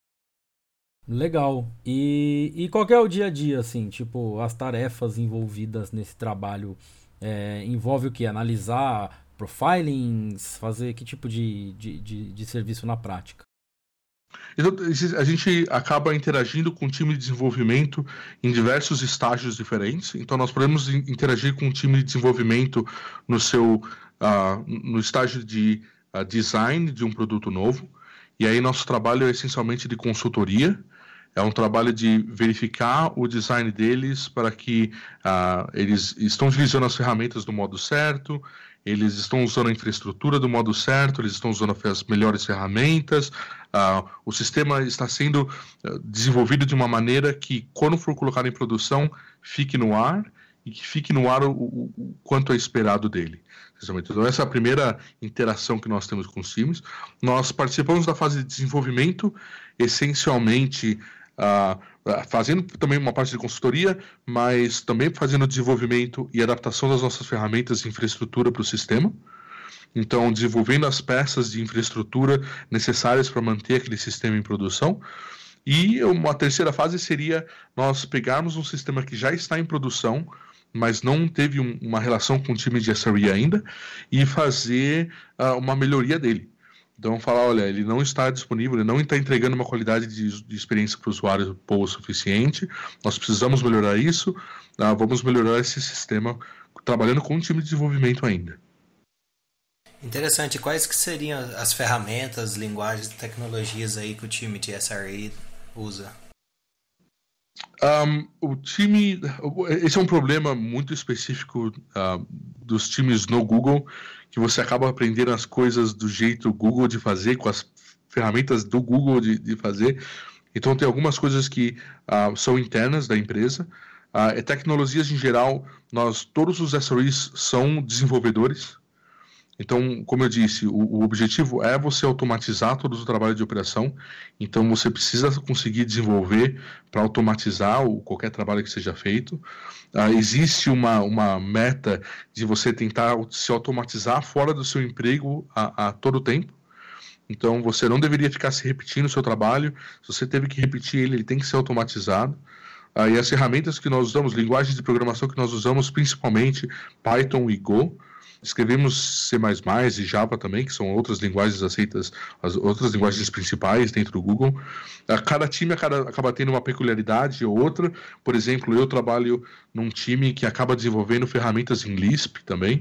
Legal. E, e qual que é o dia a dia, assim? Tipo, as tarefas envolvidas nesse trabalho é, envolve o quê? Analisar profilings, fazer que tipo de, de, de, de serviço na prática? Então, a gente acaba interagindo com o time de desenvolvimento em diversos estágios diferentes. Então, nós podemos interagir com o time de desenvolvimento no seu uh, no estágio de uh, design de um produto novo. E aí, nosso trabalho é essencialmente de consultoria. É um trabalho de verificar o design deles para que uh, eles estão utilizando as ferramentas do modo certo, eles estão usando a infraestrutura do modo certo, eles estão usando as melhores ferramentas, uh, o sistema está sendo uh, desenvolvido de uma maneira que, quando for colocado em produção, fique no ar e que fique no ar o, o, o quanto é esperado dele. Então, essa é a primeira interação que nós temos com os times. Nós participamos da fase de desenvolvimento, essencialmente Uh, fazendo também uma parte de consultoria, mas também fazendo desenvolvimento e adaptação das nossas ferramentas de infraestrutura para o sistema. Então, desenvolvendo as peças de infraestrutura necessárias para manter aquele sistema em produção. E uma terceira fase seria nós pegarmos um sistema que já está em produção, mas não teve um, uma relação com o time de S R E ainda, e fazer uh, uma melhoria dele. Então, falar, olha, ele não está disponível, ele não está entregando uma qualidade de, de experiência para o usuário boa o suficiente, nós precisamos melhorar isso, uh, vamos melhorar esse sistema trabalhando com um time de desenvolvimento ainda. Interessante. Quais que seriam as ferramentas, linguagens e tecnologias aí que o time de S R E usa? Um, o time... Esse é um problema muito específico uh, dos times no Google, que você acaba aprendendo as coisas do jeito Google de fazer, com as ferramentas do Google de, de fazer. Então, tem algumas coisas que uh, são internas da empresa. Uh, tecnologias em geral, nós, todos os S R Es são desenvolvedores. Então, como eu disse, o, o objetivo é você automatizar todo o trabalho de operação. Então, você precisa conseguir desenvolver para automatizar o, qualquer trabalho que seja feito. Uh, existe uma, uma meta de você tentar se automatizar fora do seu emprego a, a todo tempo. Então, você não deveria ficar se repetindo o seu trabalho. Se você teve que repetir ele, ele tem que ser automatizado. Uh, e as ferramentas que nós usamos, linguagens de programação que nós usamos, principalmente Python e Go. Escrevemos C mais mais e Java também, que são outras linguagens aceitas, as outras linguagens principais dentro do Google. Cada time acaba tendo uma peculiaridade ou outra. Por exemplo, eu trabalho num time que acaba desenvolvendo ferramentas em Lisp também.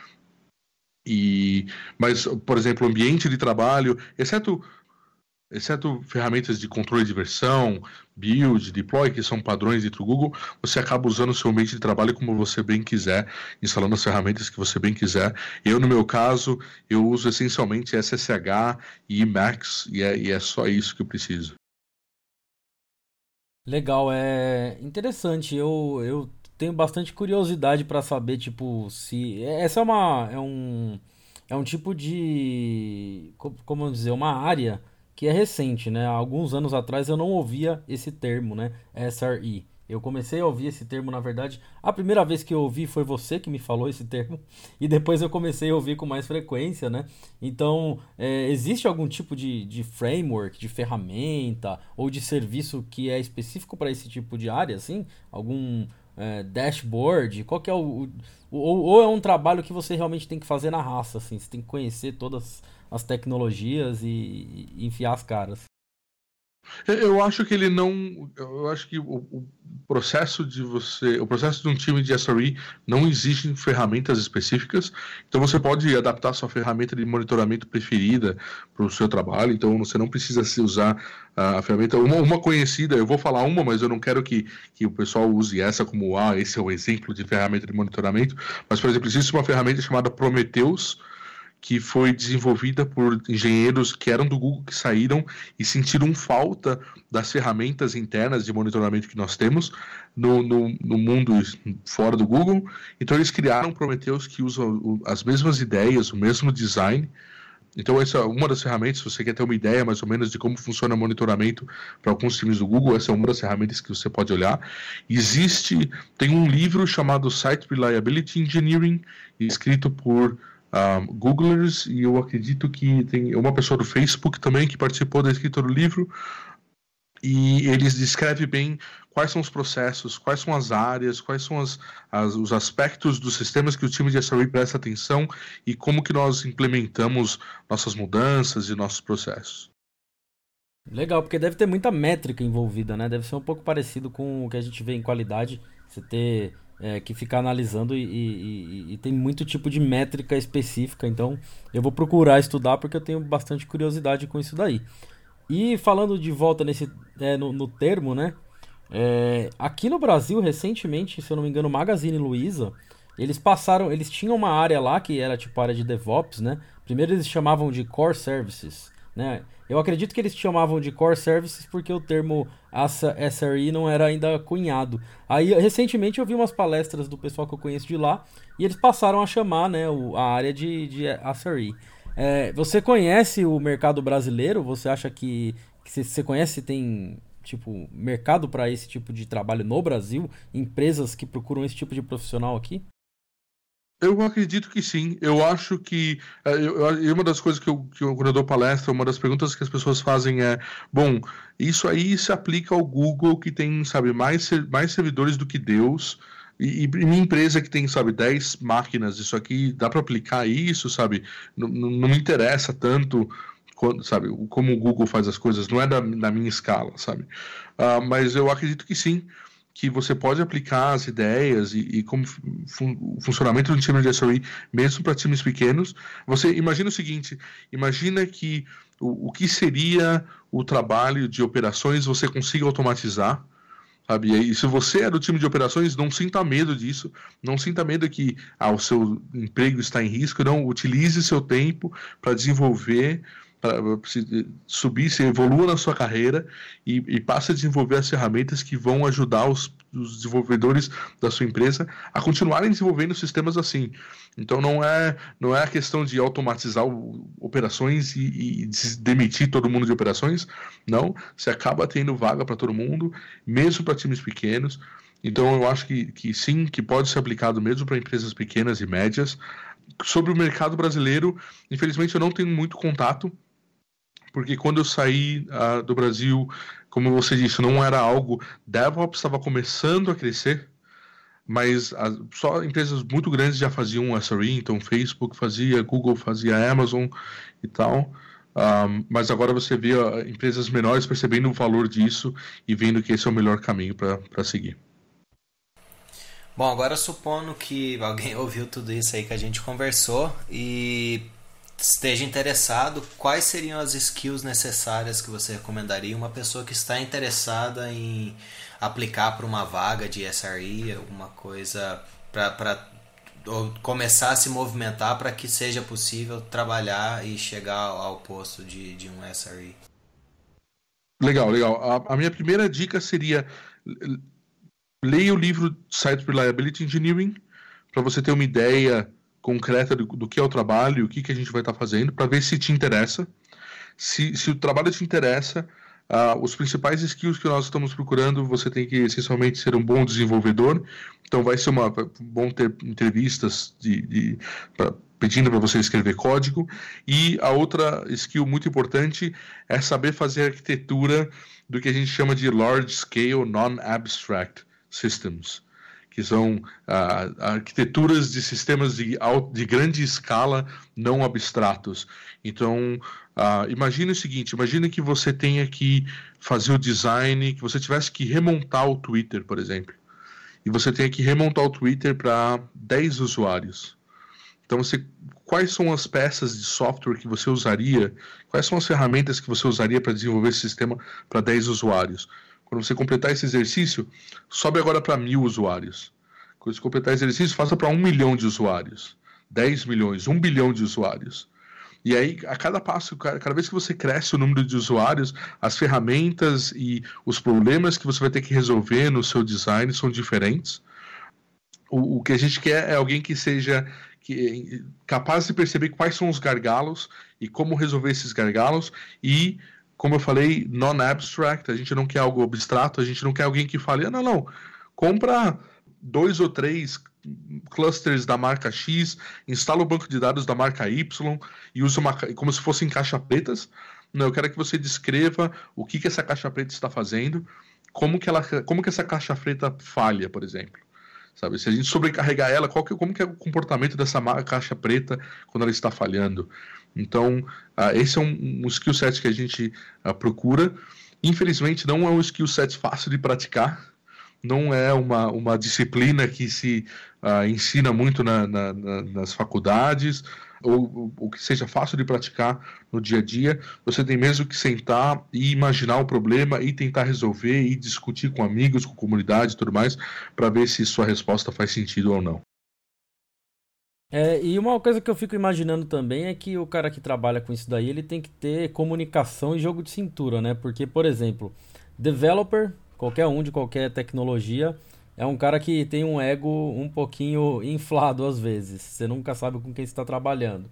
E, mas, por exemplo, o ambiente de trabalho, exceto... exceto ferramentas de controle de versão, build, deploy, que são padrões dentro do Google, você acaba usando o seu ambiente de trabalho como você bem quiser, instalando as ferramentas que você bem quiser. Eu, no meu caso, eu uso essencialmente S S H e Emacs, e é, e é só isso que eu preciso. Legal, é interessante. Eu, eu tenho bastante curiosidade para saber, tipo, se... Essa é uma... É um, é um tipo de... Como dizer? Uma área... que é recente, né? Há alguns anos atrás eu não ouvia esse termo, né? S R E. Eu comecei a ouvir esse termo, na verdade, a primeira vez que eu ouvi foi você que me falou esse termo, e depois eu comecei a ouvir com mais frequência, né? Então, é, existe algum tipo de, de framework, de ferramenta ou de serviço que é específico para esse tipo de área, assim? Algum, é, dashboard? Qual que é o, o ou, ou é um trabalho que você realmente tem que fazer na raça, assim, você tem que conhecer todas as tecnologias e, e enfiar as caras? Eu acho que ele não. Eu acho que o, o processo de você. O processo de um time de S R E não exige ferramentas específicas. Então você pode adaptar a sua ferramenta de monitoramento preferida para o seu trabalho. Então você não precisa se usar a ferramenta. Uma, uma conhecida, eu vou falar uma, mas eu não quero que, que o pessoal use essa como ah, esse é o exemplo de ferramenta de monitoramento. Mas, por exemplo, existe uma ferramenta chamada Prometheus, que foi desenvolvida por engenheiros que eram do Google, que saíram e sentiram falta das ferramentas internas de monitoramento que nós temos no, no, no mundo fora do Google. Então eles criaram Prometheus, que usa as mesmas ideias, o mesmo design. Então essa é uma das ferramentas, se você quer ter uma ideia mais ou menos de como funciona o monitoramento para alguns times do Google, essa é uma das ferramentas que você pode olhar. Existe, tem um livro chamado Site Reliability Engineering, escrito por Um, Googlers, e eu acredito que tem uma pessoa do Facebook também que participou da escrita do livro, e eles descrevem bem quais são os processos, quais são as áreas, quais são as, as, os aspectos dos sistemas que o time de S R E presta atenção e como que nós implementamos nossas mudanças e nossos processos. Legal, porque deve ter muita métrica envolvida, né? Deve ser um pouco parecido com o que a gente vê em qualidade, você ter é, que ficar analisando e, e, e, e tem muito tipo de métrica específica, então eu vou procurar estudar porque eu tenho bastante curiosidade com isso daí. E falando de volta nesse, é, no, no termo, né? É, aqui no Brasil, recentemente, se eu não me engano, o Magazine Luiza, eles passaram, eles tinham uma área lá que era tipo a área de DevOps, né? Primeiro eles chamavam de Core Services, né? Eu acredito que eles chamavam de Core Services porque o termo S R E não era ainda cunhado. Aí, recentemente, eu vi umas palestras do pessoal que eu conheço de lá e eles passaram a chamar, né, a área de, de S R E. É, você conhece o mercado brasileiro? Você acha que, que você, você conhece, tem tipo mercado para esse tipo de trabalho no Brasil? Empresas que procuram esse tipo de profissional aqui? Eu acredito que sim. Eu acho que eu, eu, uma das coisas que eu, que eu, quando eu dou palestra, uma das perguntas que as pessoas fazem é: bom, isso aí se aplica ao Google, que tem, sabe, mais, mais servidores do que Deus, e, e minha empresa que tem, sabe, dez máquinas, isso aqui dá para aplicar isso, sabe? Não, não, não me interessa tanto, quando, sabe, como o Google faz as coisas, não é da, da minha escala, sabe? Uh, mas eu acredito que sim, que você pode aplicar as ideias e, e como fun, o funcionamento do time de S R E, mesmo para times pequenos. Você imagina o seguinte, imagina que o, o que seria o trabalho de operações você consiga automatizar, sabe? E se você é do time de operações, não sinta medo disso, não sinta medo que ah, o seu emprego está em risco, não, utilize seu tempo para desenvolver, para subir, se evolua na sua carreira e, e passe a desenvolver as ferramentas que vão ajudar os, os desenvolvedores da sua empresa a continuarem desenvolvendo sistemas assim. Então não é, não é a questão de automatizar o, operações e, e demitir todo mundo de operações, não. Você acaba tendo vaga para todo mundo, mesmo para times pequenos. Então eu acho que, que sim, que pode ser aplicado mesmo para empresas pequenas e médias. Sobre o mercado brasileiro, infelizmente eu não tenho muito contato, porque quando eu saí uh, do Brasil, como você disse, não era algo... DevOps estava começando a crescer, mas as, só empresas muito grandes já faziam S R E, então Facebook fazia, Google fazia, Amazon e tal. Um, mas agora você vê uh, empresas menores percebendo o valor disso e vendo que esse é o melhor caminho para seguir. Bom, agora supondo que alguém ouviu tudo isso aí que a gente conversou e esteja interessado, quais seriam as skills necessárias que você recomendaria uma pessoa que está interessada em aplicar para uma vaga de S R E, alguma coisa para começar a se movimentar para que seja possível trabalhar e chegar ao posto de, de um S R E? Legal, legal. A, a minha primeira dica seria: leia o livro Site Reliability Engineering para você ter uma ideia concreta do, do que é o trabalho, o que, que a gente vai estar fazendo, para ver se te interessa. Se, se o trabalho te interessa, uh, os principais skills que nós estamos procurando, você tem que essencialmente ser um bom desenvolvedor. Então vai ser uma, bom ter entrevistas de, de, pra, pedindo para você escrever código. E a outra skill muito importante é saber fazer arquitetura do que a gente chama de Large Scale Non-Abstract Systems, que são ah, arquiteturas de sistemas de, de grande escala não abstratos. Então, ah, imagine o seguinte, imagine que você tenha que fazer o design, que você tivesse que remontar o Twitter, por exemplo, e você tenha que remontar o Twitter para dez usuários. Então, você, quais são as peças de software que você usaria, quais são as ferramentas que você usaria para desenvolver esse sistema para dez usuários? Quando você completar esse exercício, sobe agora para mil usuários. Quando você completar esse exercício, faça para um milhão de usuários, dez milhões, um bilhão de usuários. E aí, a cada passo, cada vez que você cresce o número de usuários, as ferramentas e os problemas que você vai ter que resolver no seu design são diferentes. O, o que a gente quer é alguém que seja que, capaz de perceber quais são os gargalos e como resolver esses gargalos e, como eu falei, non-abstract, a gente não quer algo abstrato, a gente não quer alguém que fale, ah, não, não, compra dois ou três clusters da marca X, instala o banco de dados da marca Y e usa uma, como se fossem caixa pretas. Não, eu quero que você descreva o que, que essa caixa preta está fazendo, como que, ela, como que essa caixa preta falha, por exemplo. Sabe? Se a gente sobrecarregar ela, qual que, como que é o comportamento dessa caixa preta quando ela está falhando? Então, uh, esse é um, um skill set que a gente uh, procura. Infelizmente, não é um skill set fácil de praticar. Não é uma, uma disciplina que se uh, ensina muito na, na, na, nas faculdades, ou, ou que seja fácil de praticar no dia a dia. Você tem mesmo que sentar e imaginar o problema e tentar resolver e discutir com amigos, com comunidade e tudo mais, para ver se sua resposta faz sentido ou não. É, e uma coisa que eu fico imaginando também é que o cara que trabalha com isso daí, ele tem que ter comunicação e jogo de cintura, né? Porque, por exemplo, developer, qualquer um de qualquer tecnologia, é um cara que tem um ego um pouquinho inflado às vezes. Você nunca sabe com quem você está trabalhando.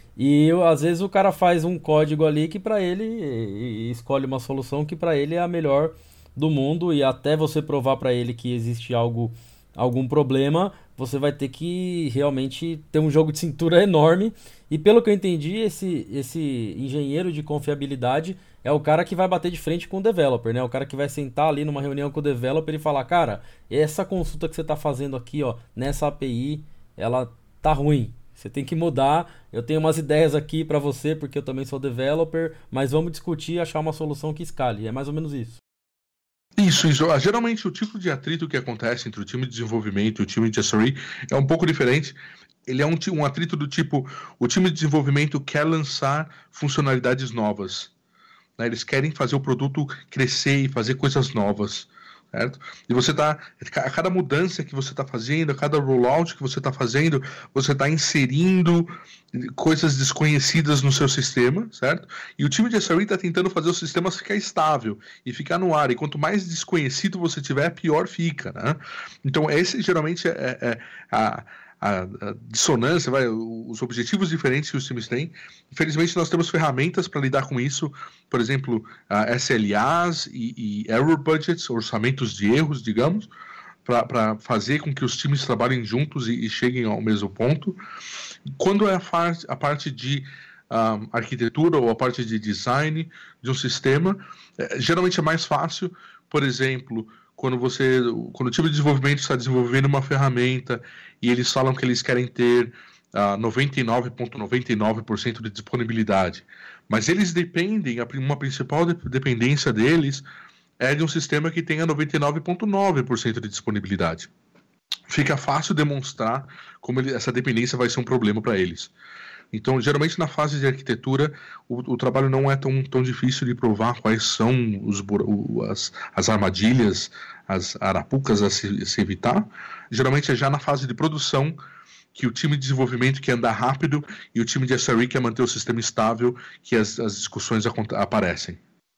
E às vezes o cara faz um código ali que para ele, e, e escolhe uma solução que para ele é a melhor do mundo, e até você provar para ele que existe algo, algum problema, você vai ter que realmente ter um jogo de cintura enorme. E pelo que eu entendi, esse, esse engenheiro de confiabilidade é o cara que vai bater de frente com o developer, né? O cara que vai sentar ali numa reunião com o developer e falar, cara, essa consulta que você está fazendo aqui, ó, nessa A P I, ela tá ruim. Você tem que mudar. Eu tenho umas ideias aqui para você, porque eu também sou developer, mas vamos discutir e achar uma solução que escale. É mais ou menos isso. Isso, isso. Geralmente o tipo de atrito que acontece entre o time de desenvolvimento e o time de S R E é um pouco diferente. Ele é um, um atrito do tipo, o time de desenvolvimento quer lançar funcionalidades novas. Né? Eles querem fazer o produto crescer e fazer coisas novas. Certo? E você está, a cada mudança que você está fazendo, a cada rollout que você está fazendo, você está inserindo coisas desconhecidas no seu sistema, certo? E o time de S R E está tentando fazer o sistema ficar estável e ficar no ar. E quanto mais desconhecido você tiver, pior fica, né? Então, esse geralmente é, é a, a, a dissonância, vai, os objetivos diferentes que os times têm. Infelizmente, nós temos ferramentas para lidar com isso. Por exemplo, S L As e, e Error Budgets, orçamentos de erros, digamos, para fazer com que os times trabalhem juntos e, e cheguem ao mesmo ponto. Quando é a, far, a parte de um, arquitetura ou a parte de design de um sistema, é, geralmente é mais fácil. Por exemplo, quando, você, quando o time de desenvolvimento está desenvolvendo uma ferramenta e eles falam que eles querem ter uh, noventa e nove vírgula noventa e nove por cento de disponibilidade, mas eles dependem, uma principal dependência deles é de um sistema que tenha noventa e nove vírgula nove por cento de disponibilidade. Fica fácil demonstrar como ele, essa dependência vai ser um problema para eles. Então, geralmente na fase de arquitetura, o, o trabalho não é tão, tão difícil de provar quais são os, as, as armadilhas, as arapucas a se, se evitar. Geralmente é já na fase de produção que o time de desenvolvimento quer andar rápido e o time de S R E quer manter o sistema estável, que as, as discussões aparecem.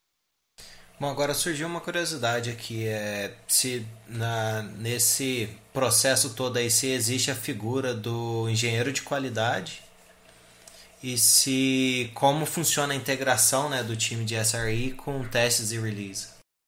Bom, agora surgiu uma curiosidade aqui, é, se na, nesse processo todo aí se existe a figura do engenheiro de qualidade e se como funciona a integração, né, do time de S R E com testes e release.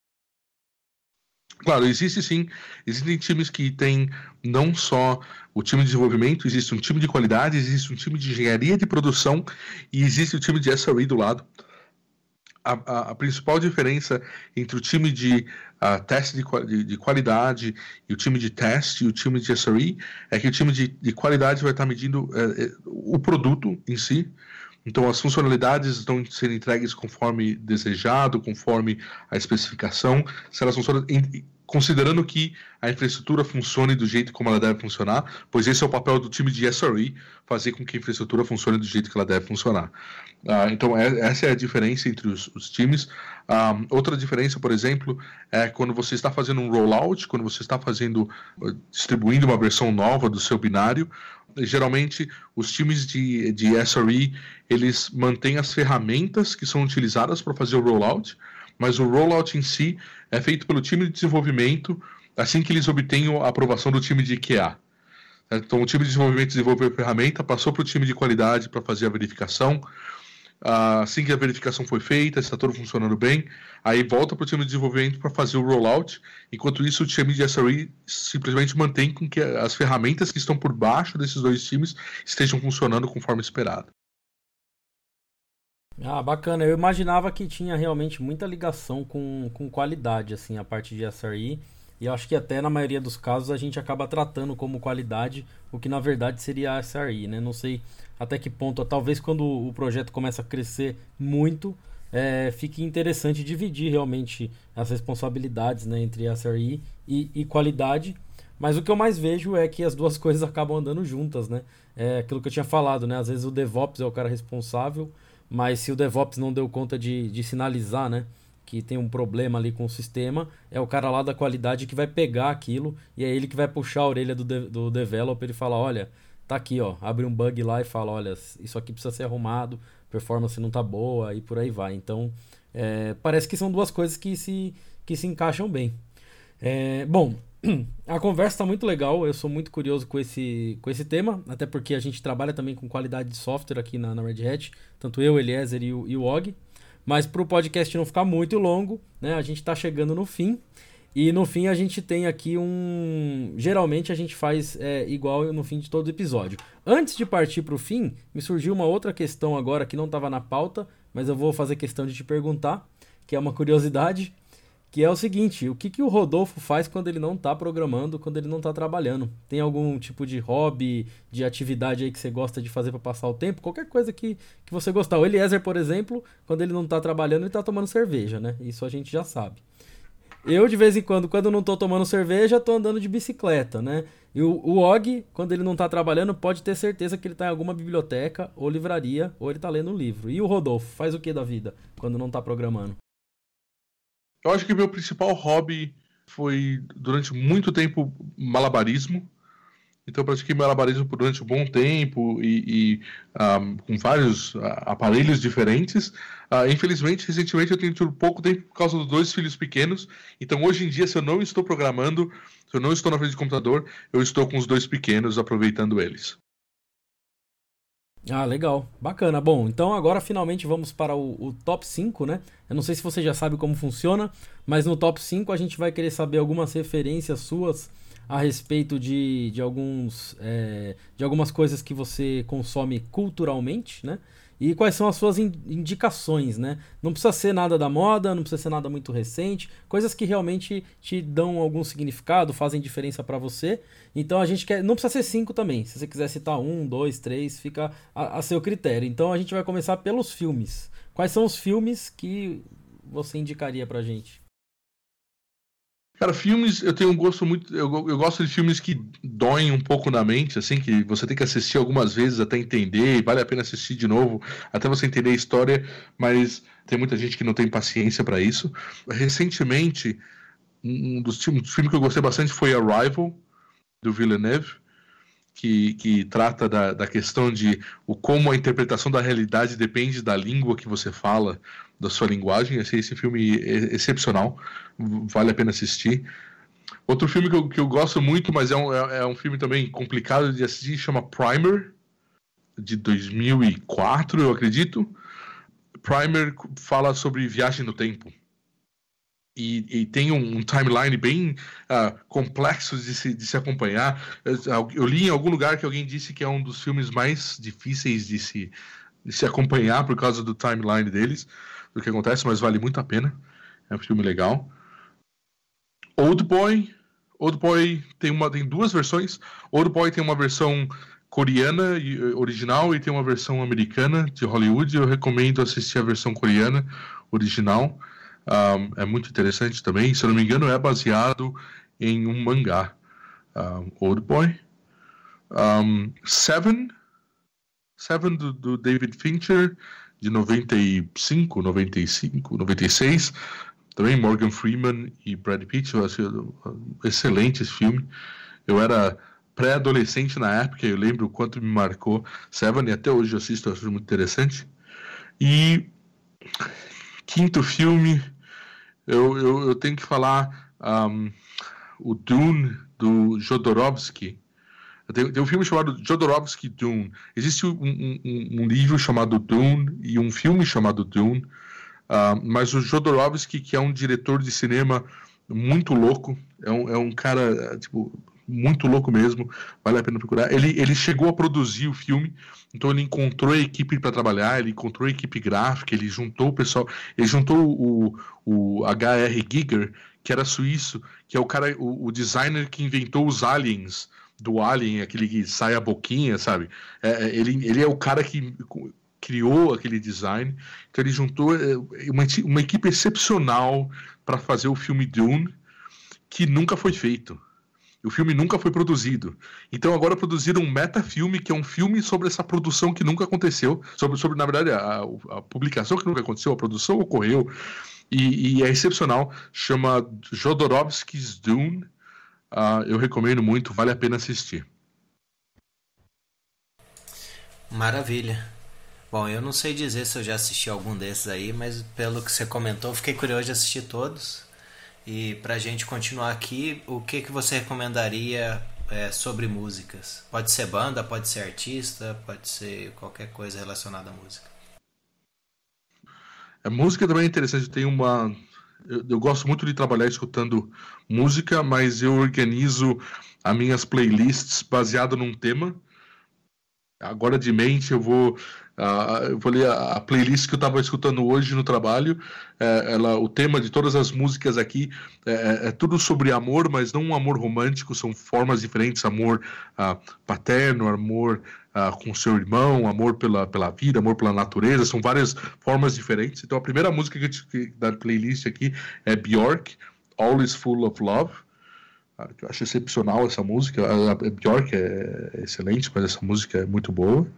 Claro, existe sim. Existem times que têm não só o time de desenvolvimento, existe um time de qualidade, existe um time de engenharia de produção e existe o time de S R E do lado. a, a, a principal diferença entre o time de uh, teste de, de, de qualidade e o time de teste e o time de S R E é que o time de, de qualidade vai estar medindo uh, o produto em si. Então, as funcionalidades estão sendo entregues conforme desejado, conforme a especificação, se elas funcionam, considerando que a infraestrutura funcione do jeito como ela deve funcionar, pois esse é o papel do time de S R E, fazer com que a infraestrutura funcione do jeito que ela deve funcionar. Uh, então, é, essa é a diferença entre os, os times. Um, outra diferença, por exemplo, é quando você está fazendo um rollout, quando você está fazendo, distribuindo uma versão nova do seu binário, geralmente os times de, de S R E, eles mantêm as ferramentas que são utilizadas para fazer o rollout, mas o rollout em si é feito pelo time de desenvolvimento assim que eles obtêm a aprovação do time de Q A. Então, o time de desenvolvimento desenvolveu a ferramenta, passou para o time de qualidade para fazer a verificação. Assim que a verificação foi feita, está tudo funcionando bem, aí volta para o time de desenvolvimento para fazer o rollout. Enquanto isso, o time de S R E simplesmente mantém com que as ferramentas que estão por baixo desses dois times estejam funcionando conforme esperado. Ah, bacana. Eu imaginava que tinha realmente muita ligação com, com qualidade, assim, a parte de S R E. E eu acho que até na maioria dos casos a gente acaba tratando como qualidade o que na verdade seria S R E, né? Não sei até que ponto, talvez quando o projeto começa a crescer muito, é, fique interessante dividir realmente as responsabilidades, né, entre S R E e, e qualidade. Mas o que eu mais vejo é que as duas coisas acabam andando juntas, né? É aquilo que eu tinha falado, né? Às vezes o DevOps é o cara responsável, mas se o DevOps não deu conta de, de sinalizar, né, que tem um problema ali com o sistema, é o cara lá da qualidade que vai pegar aquilo e é ele que vai puxar a orelha do, de, do developer e falar, olha, tá aqui, ó, abre um bug lá e fala, olha, isso aqui precisa ser arrumado, performance não tá boa e por aí vai. Então, é, parece que são duas coisas que se, que se encaixam bem. É, bom, a conversa está muito legal, eu sou muito curioso com esse, com esse tema, até porque a gente trabalha também com qualidade de software aqui na, na Red Hat, tanto eu, Eliezer e o, e o Og, mas para o podcast não ficar muito longo, né, a gente está chegando no fim, e no fim a gente tem aqui um... Geralmente a gente faz é, igual no fim de todo episódio. Antes de partir para o fim, me surgiu uma outra questão agora que não estava na pauta, mas eu vou fazer questão de te perguntar, que é uma curiosidade, que é o seguinte, o que, que o Rodolfo faz quando ele não está programando, quando ele não está trabalhando? Tem algum tipo de hobby, de atividade aí que você gosta de fazer para passar o tempo? Qualquer coisa que, que você gostar. O Eliezer, por exemplo, quando ele não está trabalhando, ele está tomando cerveja, né? Isso a gente já sabe. Eu, de vez em quando, quando não estou tomando cerveja, estou andando de bicicleta, né? E o, o Og, quando ele não está trabalhando, pode ter certeza que ele está em alguma biblioteca ou livraria, ou ele está lendo um livro. E o Rodolfo, faz o que da vida quando não está programando? Eu acho que meu principal hobby foi, durante muito tempo, malabarismo. Então, eu pratiquei malabarismo durante um bom tempo e, e um, com vários uh, aparelhos diferentes. Uh, infelizmente, recentemente, eu tenho tido pouco tempo por causa dos dois filhos pequenos. Então, hoje em dia, se eu não estou programando, se eu não estou na frente do computador, eu estou com os dois pequenos, aproveitando eles. Ah, legal. Bacana. Bom, então agora finalmente vamos para o, o top cinco, né? Eu não sei se você já sabe como funciona, mas no top cinco a gente vai querer saber algumas referências suas a respeito de, de, alguns, é, de algumas coisas que você consome culturalmente, né? E quais são as suas indicações, né? Não precisa ser nada da moda, não precisa ser nada muito recente, coisas que realmente te dão algum significado, fazem diferença para você. Então a gente quer, não precisa ser cinco também. Se você quiser citar um, dois, três, fica a, a seu critério. Então a gente vai começar pelos filmes. Quais são os filmes que você indicaria pra gente? Cara, filmes, eu tenho um gosto muito... Eu, eu gosto de filmes que doem um pouco na mente, assim, que você tem que assistir algumas vezes até entender, e vale a pena assistir de novo, até você entender a história, mas tem muita gente que não tem paciência para isso. Recentemente, um dos filmes que eu gostei bastante foi Arrival, do Villeneuve, que, que trata da, da questão de o, como a interpretação da realidade depende da língua que você fala, da sua linguagem. Esse, esse filme é excepcional, vale a pena assistir. Outro filme que eu, que eu gosto muito, mas é um, é, é um filme também complicado de assistir, chama Primer, de dois mil e quatro, eu acredito. Primer fala sobre viagem no tempo. E, e tem um, um timeline bem uh, complexo de se, de se acompanhar. Eu, eu li em algum lugar que alguém disse que é um dos filmes mais difíceis de se, de se acompanhar por causa do timeline deles. do que acontece, mas vale muito a pena. É um filme legal. Old Boy. Old Boy tem, uma, tem duas versões. Old Boy tem uma versão coreana e, original e tem uma versão americana de Hollywood. Eu recomendo assistir a versão coreana original. Um, é muito interessante também. Se eu não me engano, é baseado em um mangá. Um, Old Boy. Um, Seven. Seven do, do David Fincher, de noventa e cinco, noventa e cinco, noventa e seis. Também Morgan Freeman e Brad Pitt. Eu achei excelente esse filme. Eu era pré-adolescente na época, eu lembro o quanto me marcou Seven, e até hoje eu assisto, eu acho muito interessante. E quinto filme, eu, eu, eu tenho que falar um, o Dune, do Jodorowsky. Tem, tem um filme chamado Jodorowsky Dune. Existe um, um, um livro chamado Dune e um filme chamado Dune, uh, mas o Jodorowsky, que é um diretor de cinema muito louco, é um, é um cara tipo, muito louco mesmo, vale a pena procurar. Ele, ele chegou a produzir o filme, então ele encontrou a equipe para trabalhar, ele encontrou a equipe gráfica, ele juntou o pessoal, ele juntou o, o H R. Giger, que era suíço, que é o cara, o, o designer que inventou os aliens, do Alien, aquele que sai a boquinha, sabe? É, ele, ele é o cara que criou aquele design. Então ele juntou uma, uma equipe excepcional para fazer o filme Dune, que nunca foi feito. O filme nunca foi produzido. Então agora produziram um metafilme, que é um filme sobre essa produção que nunca aconteceu, sobre, sobre na verdade, a, a publicação que nunca aconteceu, a produção ocorreu, e, e é excepcional. Chama Jodorowsky's Dune. Uh, eu recomendo muito, vale a pena assistir. Maravilha. Bom, eu não sei dizer se eu já assisti algum desses aí, mas pelo que você comentou, fiquei curioso de assistir todos. E pra gente continuar aqui, o que, que você recomendaria é, sobre músicas? Pode ser banda, pode ser artista, pode ser qualquer coisa relacionada à música. A música também é interessante, tem uma... Eu, eu gosto muito de trabalhar escutando música, mas eu organizo as minhas playlists baseado num tema. Agora de mente eu vou, uh, eu vou ler a, a playlist que eu estava escutando hoje no trabalho. É, ela, o tema de todas as músicas aqui é, é tudo sobre amor, mas não um amor romântico, são formas diferentes, amor uh, paterno, amor uh, com seu irmão, amor pela, pela vida, amor pela natureza, são várias formas diferentes. Então a primeira música que, eu, que da playlist aqui é Björk, All Is Full of Love. Eu acho excepcional essa música. A Björk é excelente, mas essa música é muito boa.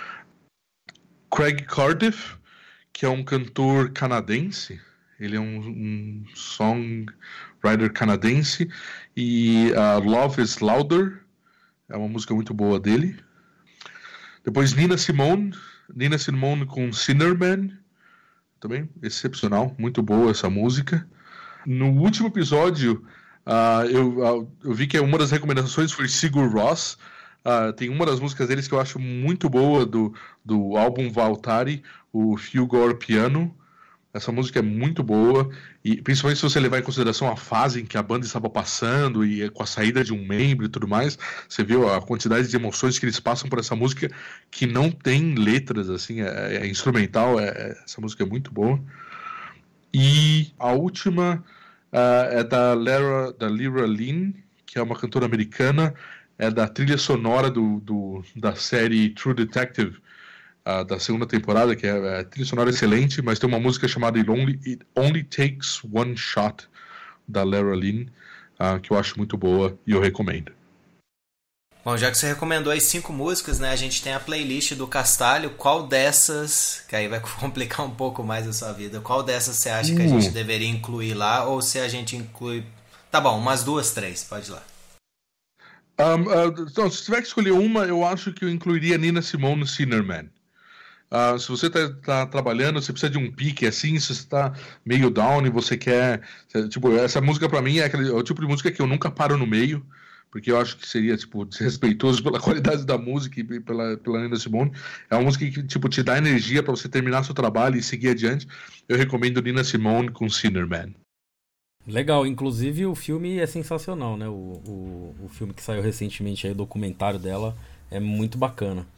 Craig Cardiff, que é um cantor canadense. Ele é um, um songwriter canadense. E uh, Love is Louder é uma música muito boa dele. Depois Nina Simone. Nina Simone com Sinnerman. Também excepcional, muito boa essa música. No último episódio... Uh, eu, uh, eu vi que uma das recomendações foi Sigur Rós. Uh, tem uma das músicas deles que eu acho muito boa do, do álbum Valtari, o Fugor Piano. Essa música é muito boa, e principalmente se você levar em consideração a fase em que a banda estava passando e com a saída de um membro e tudo mais, você viu a quantidade de emoções que eles passam por essa música, que não tem letras, assim, é, é instrumental. É, essa música é muito boa. E a última... Uh, é da Lara, da Lyra Lynn, que é uma cantora americana, é da trilha sonora do, do, da série True Detective, uh, da segunda temporada, que é, é trilha sonora excelente, mas tem uma música chamada It Only, It Only Takes One Shot, da Lara Lynn, uh, que eu acho muito boa e eu recomendo. Bom, já que você recomendou as cinco músicas, né, a gente tem a playlist do Castalho. Qual dessas, que aí vai complicar um pouco mais a sua vida, qual dessas você acha uh. que a gente deveria incluir lá, ou se a gente inclui... Tá bom, umas duas, três, pode ir lá. Um, uh, então, se tiver que escolher uma, eu acho que eu incluiria Nina Simone no Sinnerman. Uh, se você está tá trabalhando, você precisa de um pique assim, se você está meio down e você quer... Tipo, essa música pra mim é, aquele, é o tipo de música que eu nunca paro no meio, porque eu acho que seria, tipo, desrespeitoso pela qualidade da música e pela, pela Nina Simone. É uma música que, tipo, te dá energia para você terminar seu trabalho e seguir adiante. Eu recomendo Nina Simone com Sinnerman. Legal, inclusive o filme é sensacional, né? O, o, o filme que saiu recentemente aí, o documentário dela, é muito bacana.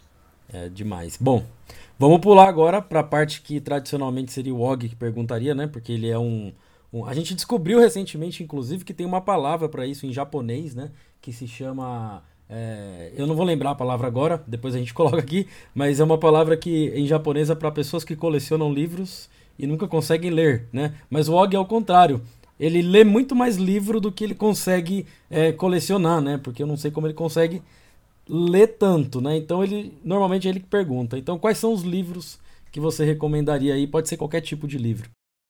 É demais. Bom, vamos pular agora para a parte que tradicionalmente seria o Og que perguntaria, né? Porque ele é um, um... A gente descobriu recentemente, inclusive, que tem uma palavra para isso em japonês, né? Que se chama... É, eu não vou lembrar a palavra agora, depois a gente coloca aqui, mas é uma palavra que em japonês é para pessoas que colecionam livros e nunca conseguem ler, né? Mas o Og é o contrário. Ele lê muito mais livro do que ele consegue é, colecionar, né? Porque eu não sei como ele consegue ler tanto, né? Então ele normalmente é ele que pergunta. Então quais são os livros que você recomendaria aí? Pode ser qualquer tipo de livro.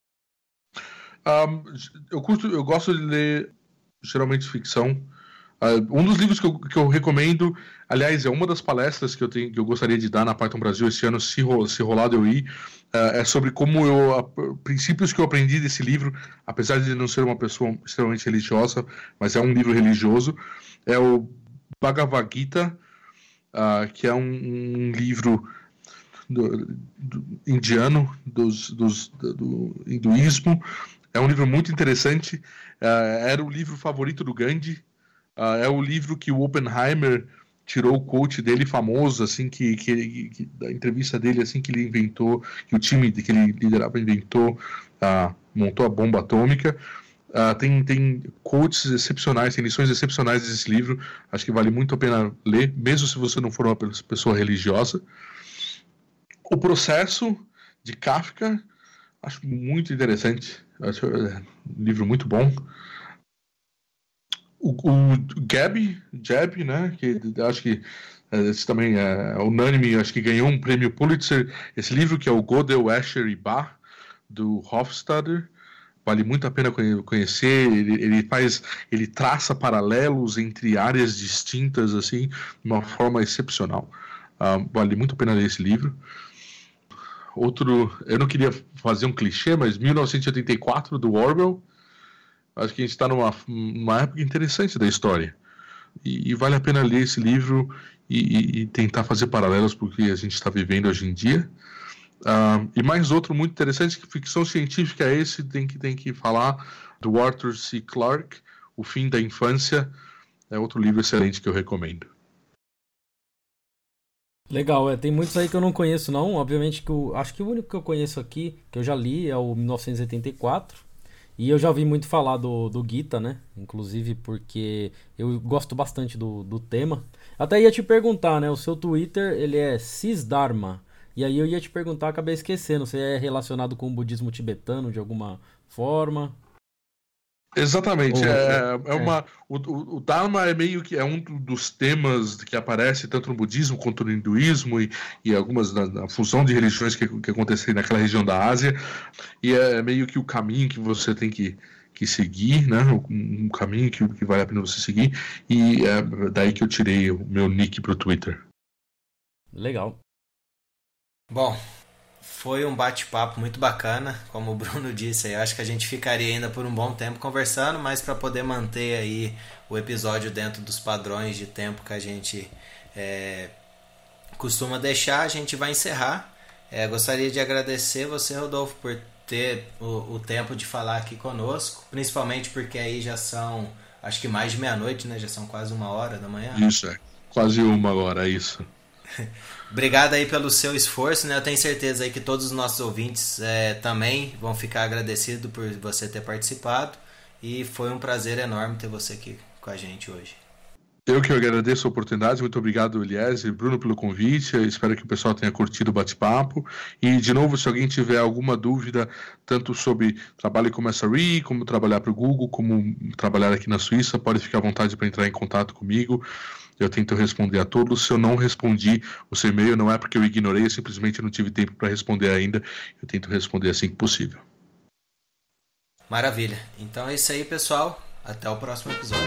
Um, eu, curto, eu gosto de ler geralmente ficção. Uh, um dos livros que eu, que eu recomendo, aliás, é uma das palestras que eu, tenho, que eu gostaria de dar na Python Brasil esse ano, se, ro, se rolado eu ir, uh, é sobre como eu, uh, princípios que eu aprendi desse livro, apesar de não ser uma pessoa extremamente religiosa, mas é um livro religioso, é o Bhagavad Gita, uh, que é um, um livro do, do, indiano, dos, dos, do, do hinduísmo. É um livro muito interessante, uh, era o livro favorito do Gandhi. Uh, é o livro que o Oppenheimer tirou o quote dele famoso, assim, que, que, que da entrevista dele, assim, que ele inventou, que o time que ele liderava inventou, uh, montou a bomba atômica. Uh, tem, tem quotes excepcionais, tem lições excepcionais desse livro, acho que vale muito a pena ler, mesmo se você não for uma pessoa religiosa. O Processo, de Kafka, acho muito interessante, acho é um livro muito bom. O, o Gabi, Jab, né, que acho que esse também é unânime, acho que ganhou um prêmio Pulitzer, esse livro que é o Gödel, Escher e Bach, do Hofstadter, vale muito a pena conhecer, ele, ele faz, ele traça paralelos entre áreas distintas, assim, de uma forma excepcional, uh, vale muito a pena ler esse livro. Outro, eu não queria fazer um clichê, mas mil novecentos e oitenta e quatro, do Orwell. Acho que a gente está numa, numa época interessante da história. E, e vale a pena ler esse livro e, e, e tentar fazer paralelos com o que a gente está vivendo hoje em dia. Uh, e mais outro muito interessante, que ficção científica é esse, tem que, tem que falar, do Arthur C. Clarke, O Fim da Infância. É outro livro excelente que eu recomendo. Legal, é, tem muitos aí que eu não conheço não. Obviamente que eu acho que o único que eu conheço aqui, que eu já li, é o mil novecentos e oitenta e quatro. E eu já ouvi muito falar do, do Gita, né? Inclusive porque eu gosto bastante do, do tema. Até ia te perguntar, né? O seu Twitter, ele é Cisdharma. E aí eu ia te perguntar, acabei esquecendo. Você é relacionado com o budismo tibetano de alguma forma? Exatamente. Ou, é, é é. uma, o, o, o Dharma é meio que é um dos temas que aparece tanto no budismo quanto no hinduísmo e, e algumas na, na fusão de religiões que, que acontecem naquela região da Ásia. E é meio que o caminho que você tem que, que seguir, né? Um, um caminho que, que vale a pena você seguir. E é daí que eu tirei o meu nick pro Twitter. Legal. Bom, foi um bate-papo muito bacana, como o Bruno disse, eu acho que a gente ficaria ainda por um bom tempo conversando, mas para poder manter aí o episódio dentro dos padrões de tempo que a gente é, costuma deixar, a gente vai encerrar. É, gostaria de agradecer você, Rodolfo, por ter o, o tempo de falar aqui conosco, principalmente porque aí já são, acho que mais de meia-noite, né? Já são quase uma hora da manhã. Isso, é quase uma agora, é isso. Obrigado aí pelo seu esforço, né? Eu tenho certeza aí que todos os nossos ouvintes é, também vão ficar agradecidos por você ter participado e foi um prazer enorme ter você aqui com a gente hoje. Eu que agradeço a oportunidade, muito obrigado, Elias e Bruno, pelo convite. Eu espero que o pessoal tenha curtido o bate-papo. E, de novo, se alguém tiver alguma dúvida, tanto sobre trabalho como S R E, como trabalhar para o Google, como trabalhar aqui na Suíça, pode ficar à vontade para entrar em contato comigo. Eu tento responder a todos. Se eu não respondi o seu e-mail, não é porque eu ignorei, eu simplesmente não tive tempo para responder ainda. Eu tento responder assim que possível. Maravilha. Então é isso aí, pessoal. Até o próximo episódio.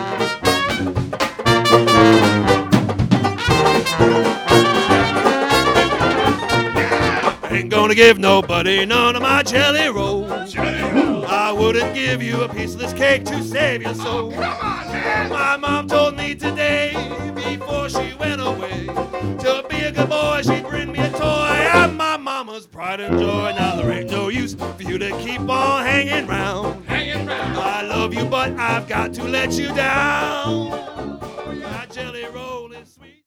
Ain't gonna give nobody none of my jelly rolls. I wouldn't give you a piece of this cake to save your soul. My mom told me today, before she went away, to be a good boy she'd bring me a toy. I'm my mama's pride and joy. Now there ain't no use for you to keep on hanging round. Hanging round. I love you, but I've got to let you down. My jelly roll is sweet.